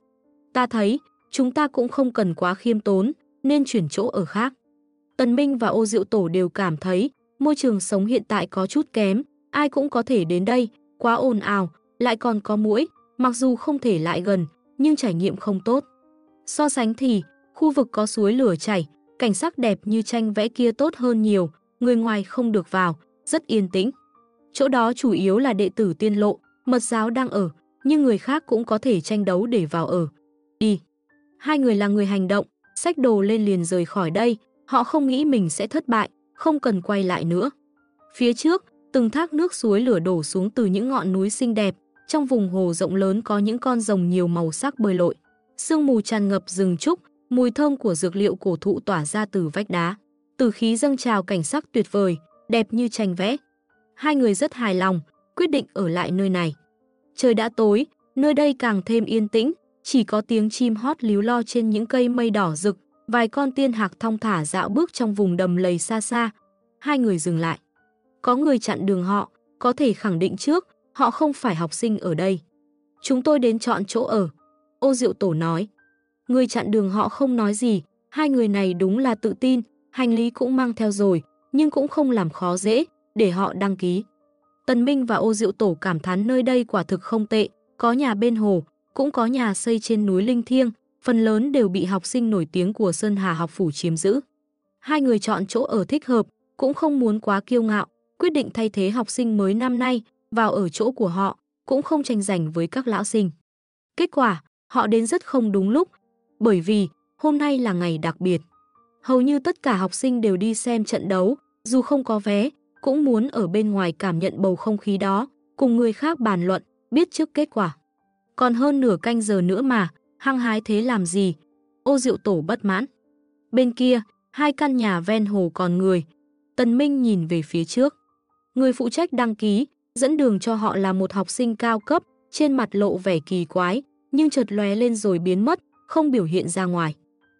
Ta thấy, chúng ta cũng không cần quá khiêm tốn, nên chuyển chỗ ở khác. Tần Minh và Ô Diệu Tổ đều cảm thấy môi trường sống hiện tại có chút kém, ai cũng có thể đến đây, quá ồn ào, lại còn có muỗi, mặc dù không thể lại gần, nhưng trải nghiệm không tốt. So sánh thì, khu vực có suối lửa chảy, cảnh sắc đẹp như tranh vẽ kia tốt hơn nhiều, người ngoài không được vào, rất yên tĩnh. Chỗ đó chủ yếu là đệ tử Tiên Lộ, Mật giáo đang ở, nhưng người khác cũng có thể tranh đấu để vào ở. Đi. Hai người là người hành động, xách đồ lên liền rời khỏi đây, họ không nghĩ mình sẽ thất bại, không cần quay lại nữa. Phía trước, từng thác nước suối lửa đổ xuống từ những ngọn núi xinh đẹp, trong vùng hồ rộng lớn có những con rồng nhiều màu sắc bơi lội. Sương mù tràn ngập rừng trúc, mùi thơm của dược liệu cổ thụ tỏa ra từ vách đá. Tử khí dâng trào, cảnh sắc tuyệt vời, đẹp như tranh vẽ. Hai người rất hài lòng, quyết định ở lại nơi này. Trời đã tối, nơi đây càng thêm yên tĩnh, chỉ có tiếng chim hót líu lo trên những cây mây đỏ rực, vài con tiên hạc thong thả dạo bước trong vùng đầm lầy xa xa. Hai người dừng lại. Có người chặn đường họ, có thể khẳng định trước, họ không phải học sinh ở đây. Chúng tôi đến chọn chỗ ở. Ô Diệu Tổ nói. Người chặn đường họ không nói gì, hai người này đúng là tự tin, hành lý cũng mang theo rồi, nhưng cũng không làm khó dễ, để họ đăng ký. Tần Minh và Ô Diệu Tổ cảm thán nơi đây quả thực không tệ, có nhà bên hồ, cũng có nhà xây trên núi linh thiêng, phần lớn đều bị học sinh nổi tiếng của Sơn Hà học phủ chiếm giữ. Hai người chọn chỗ ở thích hợp, cũng không muốn quá kiêu ngạo, quyết định thay thế học sinh mới năm nay, vào ở chỗ của họ, cũng không tranh giành với các lão sinh. Kết quả, họ đến rất không đúng lúc, bởi vì hôm nay là ngày đặc biệt. Hầu như tất cả học sinh đều đi xem trận đấu, dù không có vé, cũng muốn ở bên ngoài cảm nhận bầu không khí đó, cùng người khác bàn luận, biết trước kết quả. Còn hơn nửa canh giờ nữa mà, hăng hái thế làm gì? Ô Diệu Tổ bất mãn. Bên kia, hai căn nhà ven hồ còn người. Tần Minh nhìn về phía trước. Người phụ trách đăng ký, dẫn đường cho họ là một học sinh cao cấp, trên mặt lộ vẻ kỳ quái, nhưng chợt lóe lên rồi biến mất, không biểu hiện ra ngoài.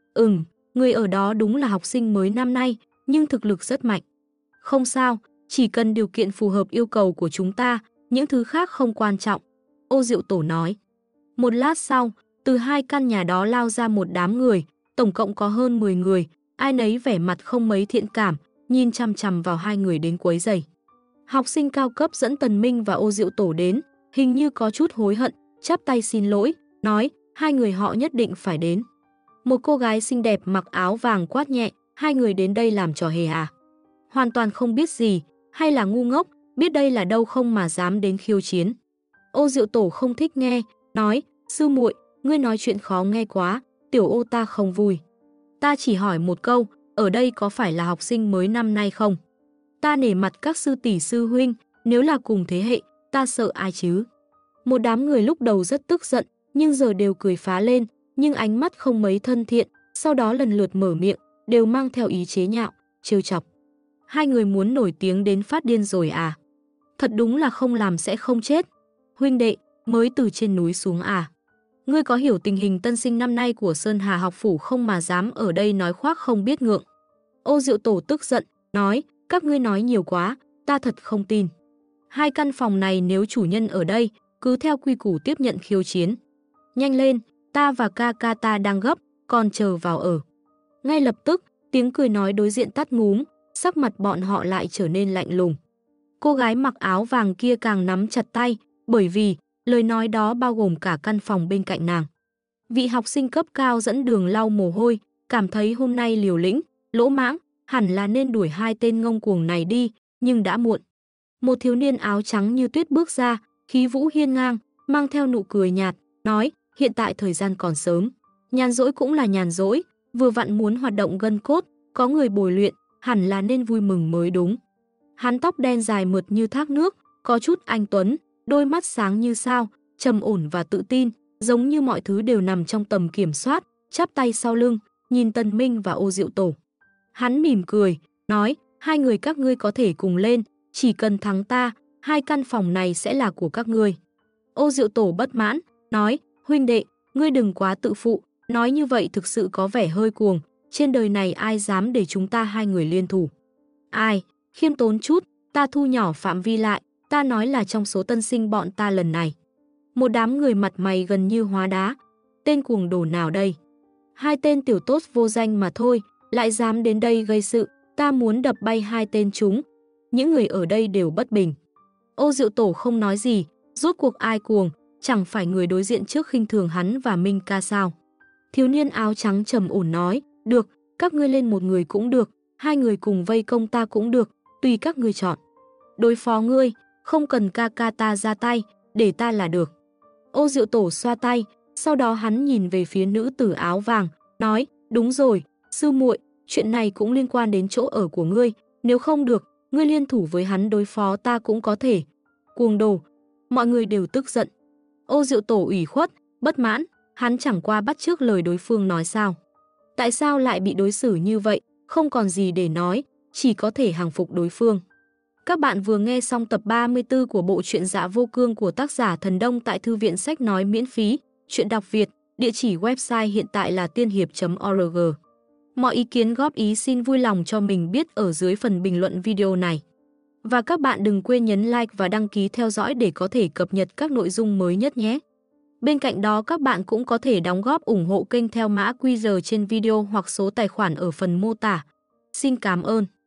Người ở đó đúng là học sinh mới năm nay, nhưng thực lực rất mạnh. Không sao, chỉ cần điều kiện phù hợp yêu cầu của chúng ta, những thứ khác không quan trọng. Ô Diệu Tổ nói. Một lát sau, từ hai căn nhà đó lao ra một đám người, tổng cộng có hơn 10 người, ai nấy vẻ mặt không mấy thiện cảm, nhìn chằm chằm vào hai người đến quấy rầy. Học sinh cao cấp dẫn Tần Minh và Ô Diệu Tổ đến, hình như có chút hối hận, chắp tay xin lỗi, nói hai người họ nhất định phải đến. Một cô gái xinh đẹp mặc áo vàng quát nhẹ, hai người đến đây làm trò hề à? Hoàn toàn không biết gì, hay là ngu ngốc, biết đây là đâu không mà dám đến khiêu chiến. Ô Diệu Tổ không thích nghe, nói, sư muội, ngươi nói chuyện khó nghe quá, tiểu ô ta không vui. Ta chỉ hỏi một câu, ở đây có phải là học sinh mới năm nay không? Ta nể mặt các sư tỷ sư huynh, nếu là cùng thế hệ, ta sợ ai chứ? Một đám người lúc đầu rất tức giận, nhưng giờ đều cười phá lên, nhưng ánh mắt không mấy thân thiện, sau đó lần lượt mở miệng, đều mang theo ý chế nhạo, trêu chọc. Hai người muốn nổi tiếng đến phát điên rồi à? Thật đúng là không làm sẽ không chết. Huynh đệ, mới từ trên núi xuống à? Ngươi có hiểu tình hình tân sinh năm nay của Sơn Hà học phủ không mà dám ở đây nói khoác không biết ngượng? Ô Diệu Tổ tức giận, nói, các ngươi nói nhiều quá, ta thật không tin. Hai căn phòng này nếu chủ nhân ở đây, cứ theo quy củ tiếp nhận khiêu chiến. Nhanh lên, ta và ca ca ta đang gấp, còn chờ vào ở. Ngay lập tức, tiếng cười nói đối diện tắt ngúm, sắc mặt bọn họ lại trở nên lạnh lùng. Cô gái mặc áo vàng kia càng nắm chặt tay, bởi vì lời nói đó bao gồm cả căn phòng bên cạnh nàng. Vị học sinh cấp cao dẫn đường lau mồ hôi, cảm thấy hôm nay liều lĩnh, lỗ mãng, hẳn là nên đuổi hai tên ngông cuồng này đi, nhưng đã muộn. Một thiếu niên áo trắng như tuyết bước ra, khí vũ hiên ngang, mang theo nụ cười nhạt, nói, hiện tại thời gian còn sớm. Nhàn rỗi cũng là nhàn rỗi, vừa vặn muốn hoạt động gân cốt, có người bồi luyện, hẳn là nên vui mừng mới đúng. Hắn tóc đen dài mượt như thác nước, có chút anh tuấn, đôi mắt sáng như sao, trầm ổn và tự tin, giống như mọi thứ đều nằm trong tầm kiểm soát, chắp tay sau lưng, nhìn Tần Minh và Ô Diệu Tổ. Hắn mỉm cười, nói, hai người các ngươi có thể cùng lên, chỉ cần thắng ta, hai căn phòng này sẽ là của các ngươi. Ô Diệu Tổ bất mãn, nói, huynh đệ, ngươi đừng quá tự phụ, nói như vậy thực sự có vẻ hơi cuồng, trên đời này ai dám để chúng ta hai người liên thủ. Ai, khiêm tốn chút, ta thu nhỏ phạm vi lại, ta nói là trong số tân sinh bọn ta lần này. Một đám người mặt mày gần như hóa đá. Tên cuồng đồ nào đây? Hai tên tiểu tốt vô danh mà thôi, lại dám đến đây gây sự, ta muốn đập bay hai tên chúng. Những người ở đây đều bất bình. Ô Diệu Tổ không nói gì, rốt cuộc ai cuồng, chẳng phải người đối diện trước khinh thường hắn và Minh Ca sao? Thiếu niên áo trắng trầm ổn nói, được, các ngươi lên một người cũng được, hai người cùng vây công ta cũng được, tùy các ngươi chọn. Đối phó ngươi, không cần ca ca ta ra tay, để ta là được. Ô Diệu Tổ xoa tay, sau đó hắn nhìn về phía nữ tử áo vàng, nói, đúng rồi, sư muội, chuyện này cũng liên quan đến chỗ ở của ngươi, nếu không được, ngươi liên thủ với hắn đối phó ta cũng có thể. Cuồng đồ, mọi người đều tức giận. Ô Diệu Tổ ủy khuất, bất mãn, hắn chẳng qua bắt chước lời đối phương nói sao. Tại sao lại bị đối xử như vậy, không còn gì để nói, chỉ có thể hàng phục đối phương. Các bạn vừa nghe xong tập 34 của bộ truyện Dạ Vô Cương của tác giả Thần Đông tại Thư viện Sách Nói miễn phí, truyện đọc Việt, địa chỉ website hiện tại là tiên hiệp.org. Mọi ý kiến góp ý xin vui lòng cho mình biết ở dưới phần bình luận video này. Và các bạn đừng quên nhấn like và đăng ký theo dõi để có thể cập nhật các nội dung mới nhất nhé. Bên cạnh đó các bạn cũng có thể đóng góp ủng hộ kênh theo mã QR trên video hoặc số tài khoản ở phần mô tả. Xin cảm ơn.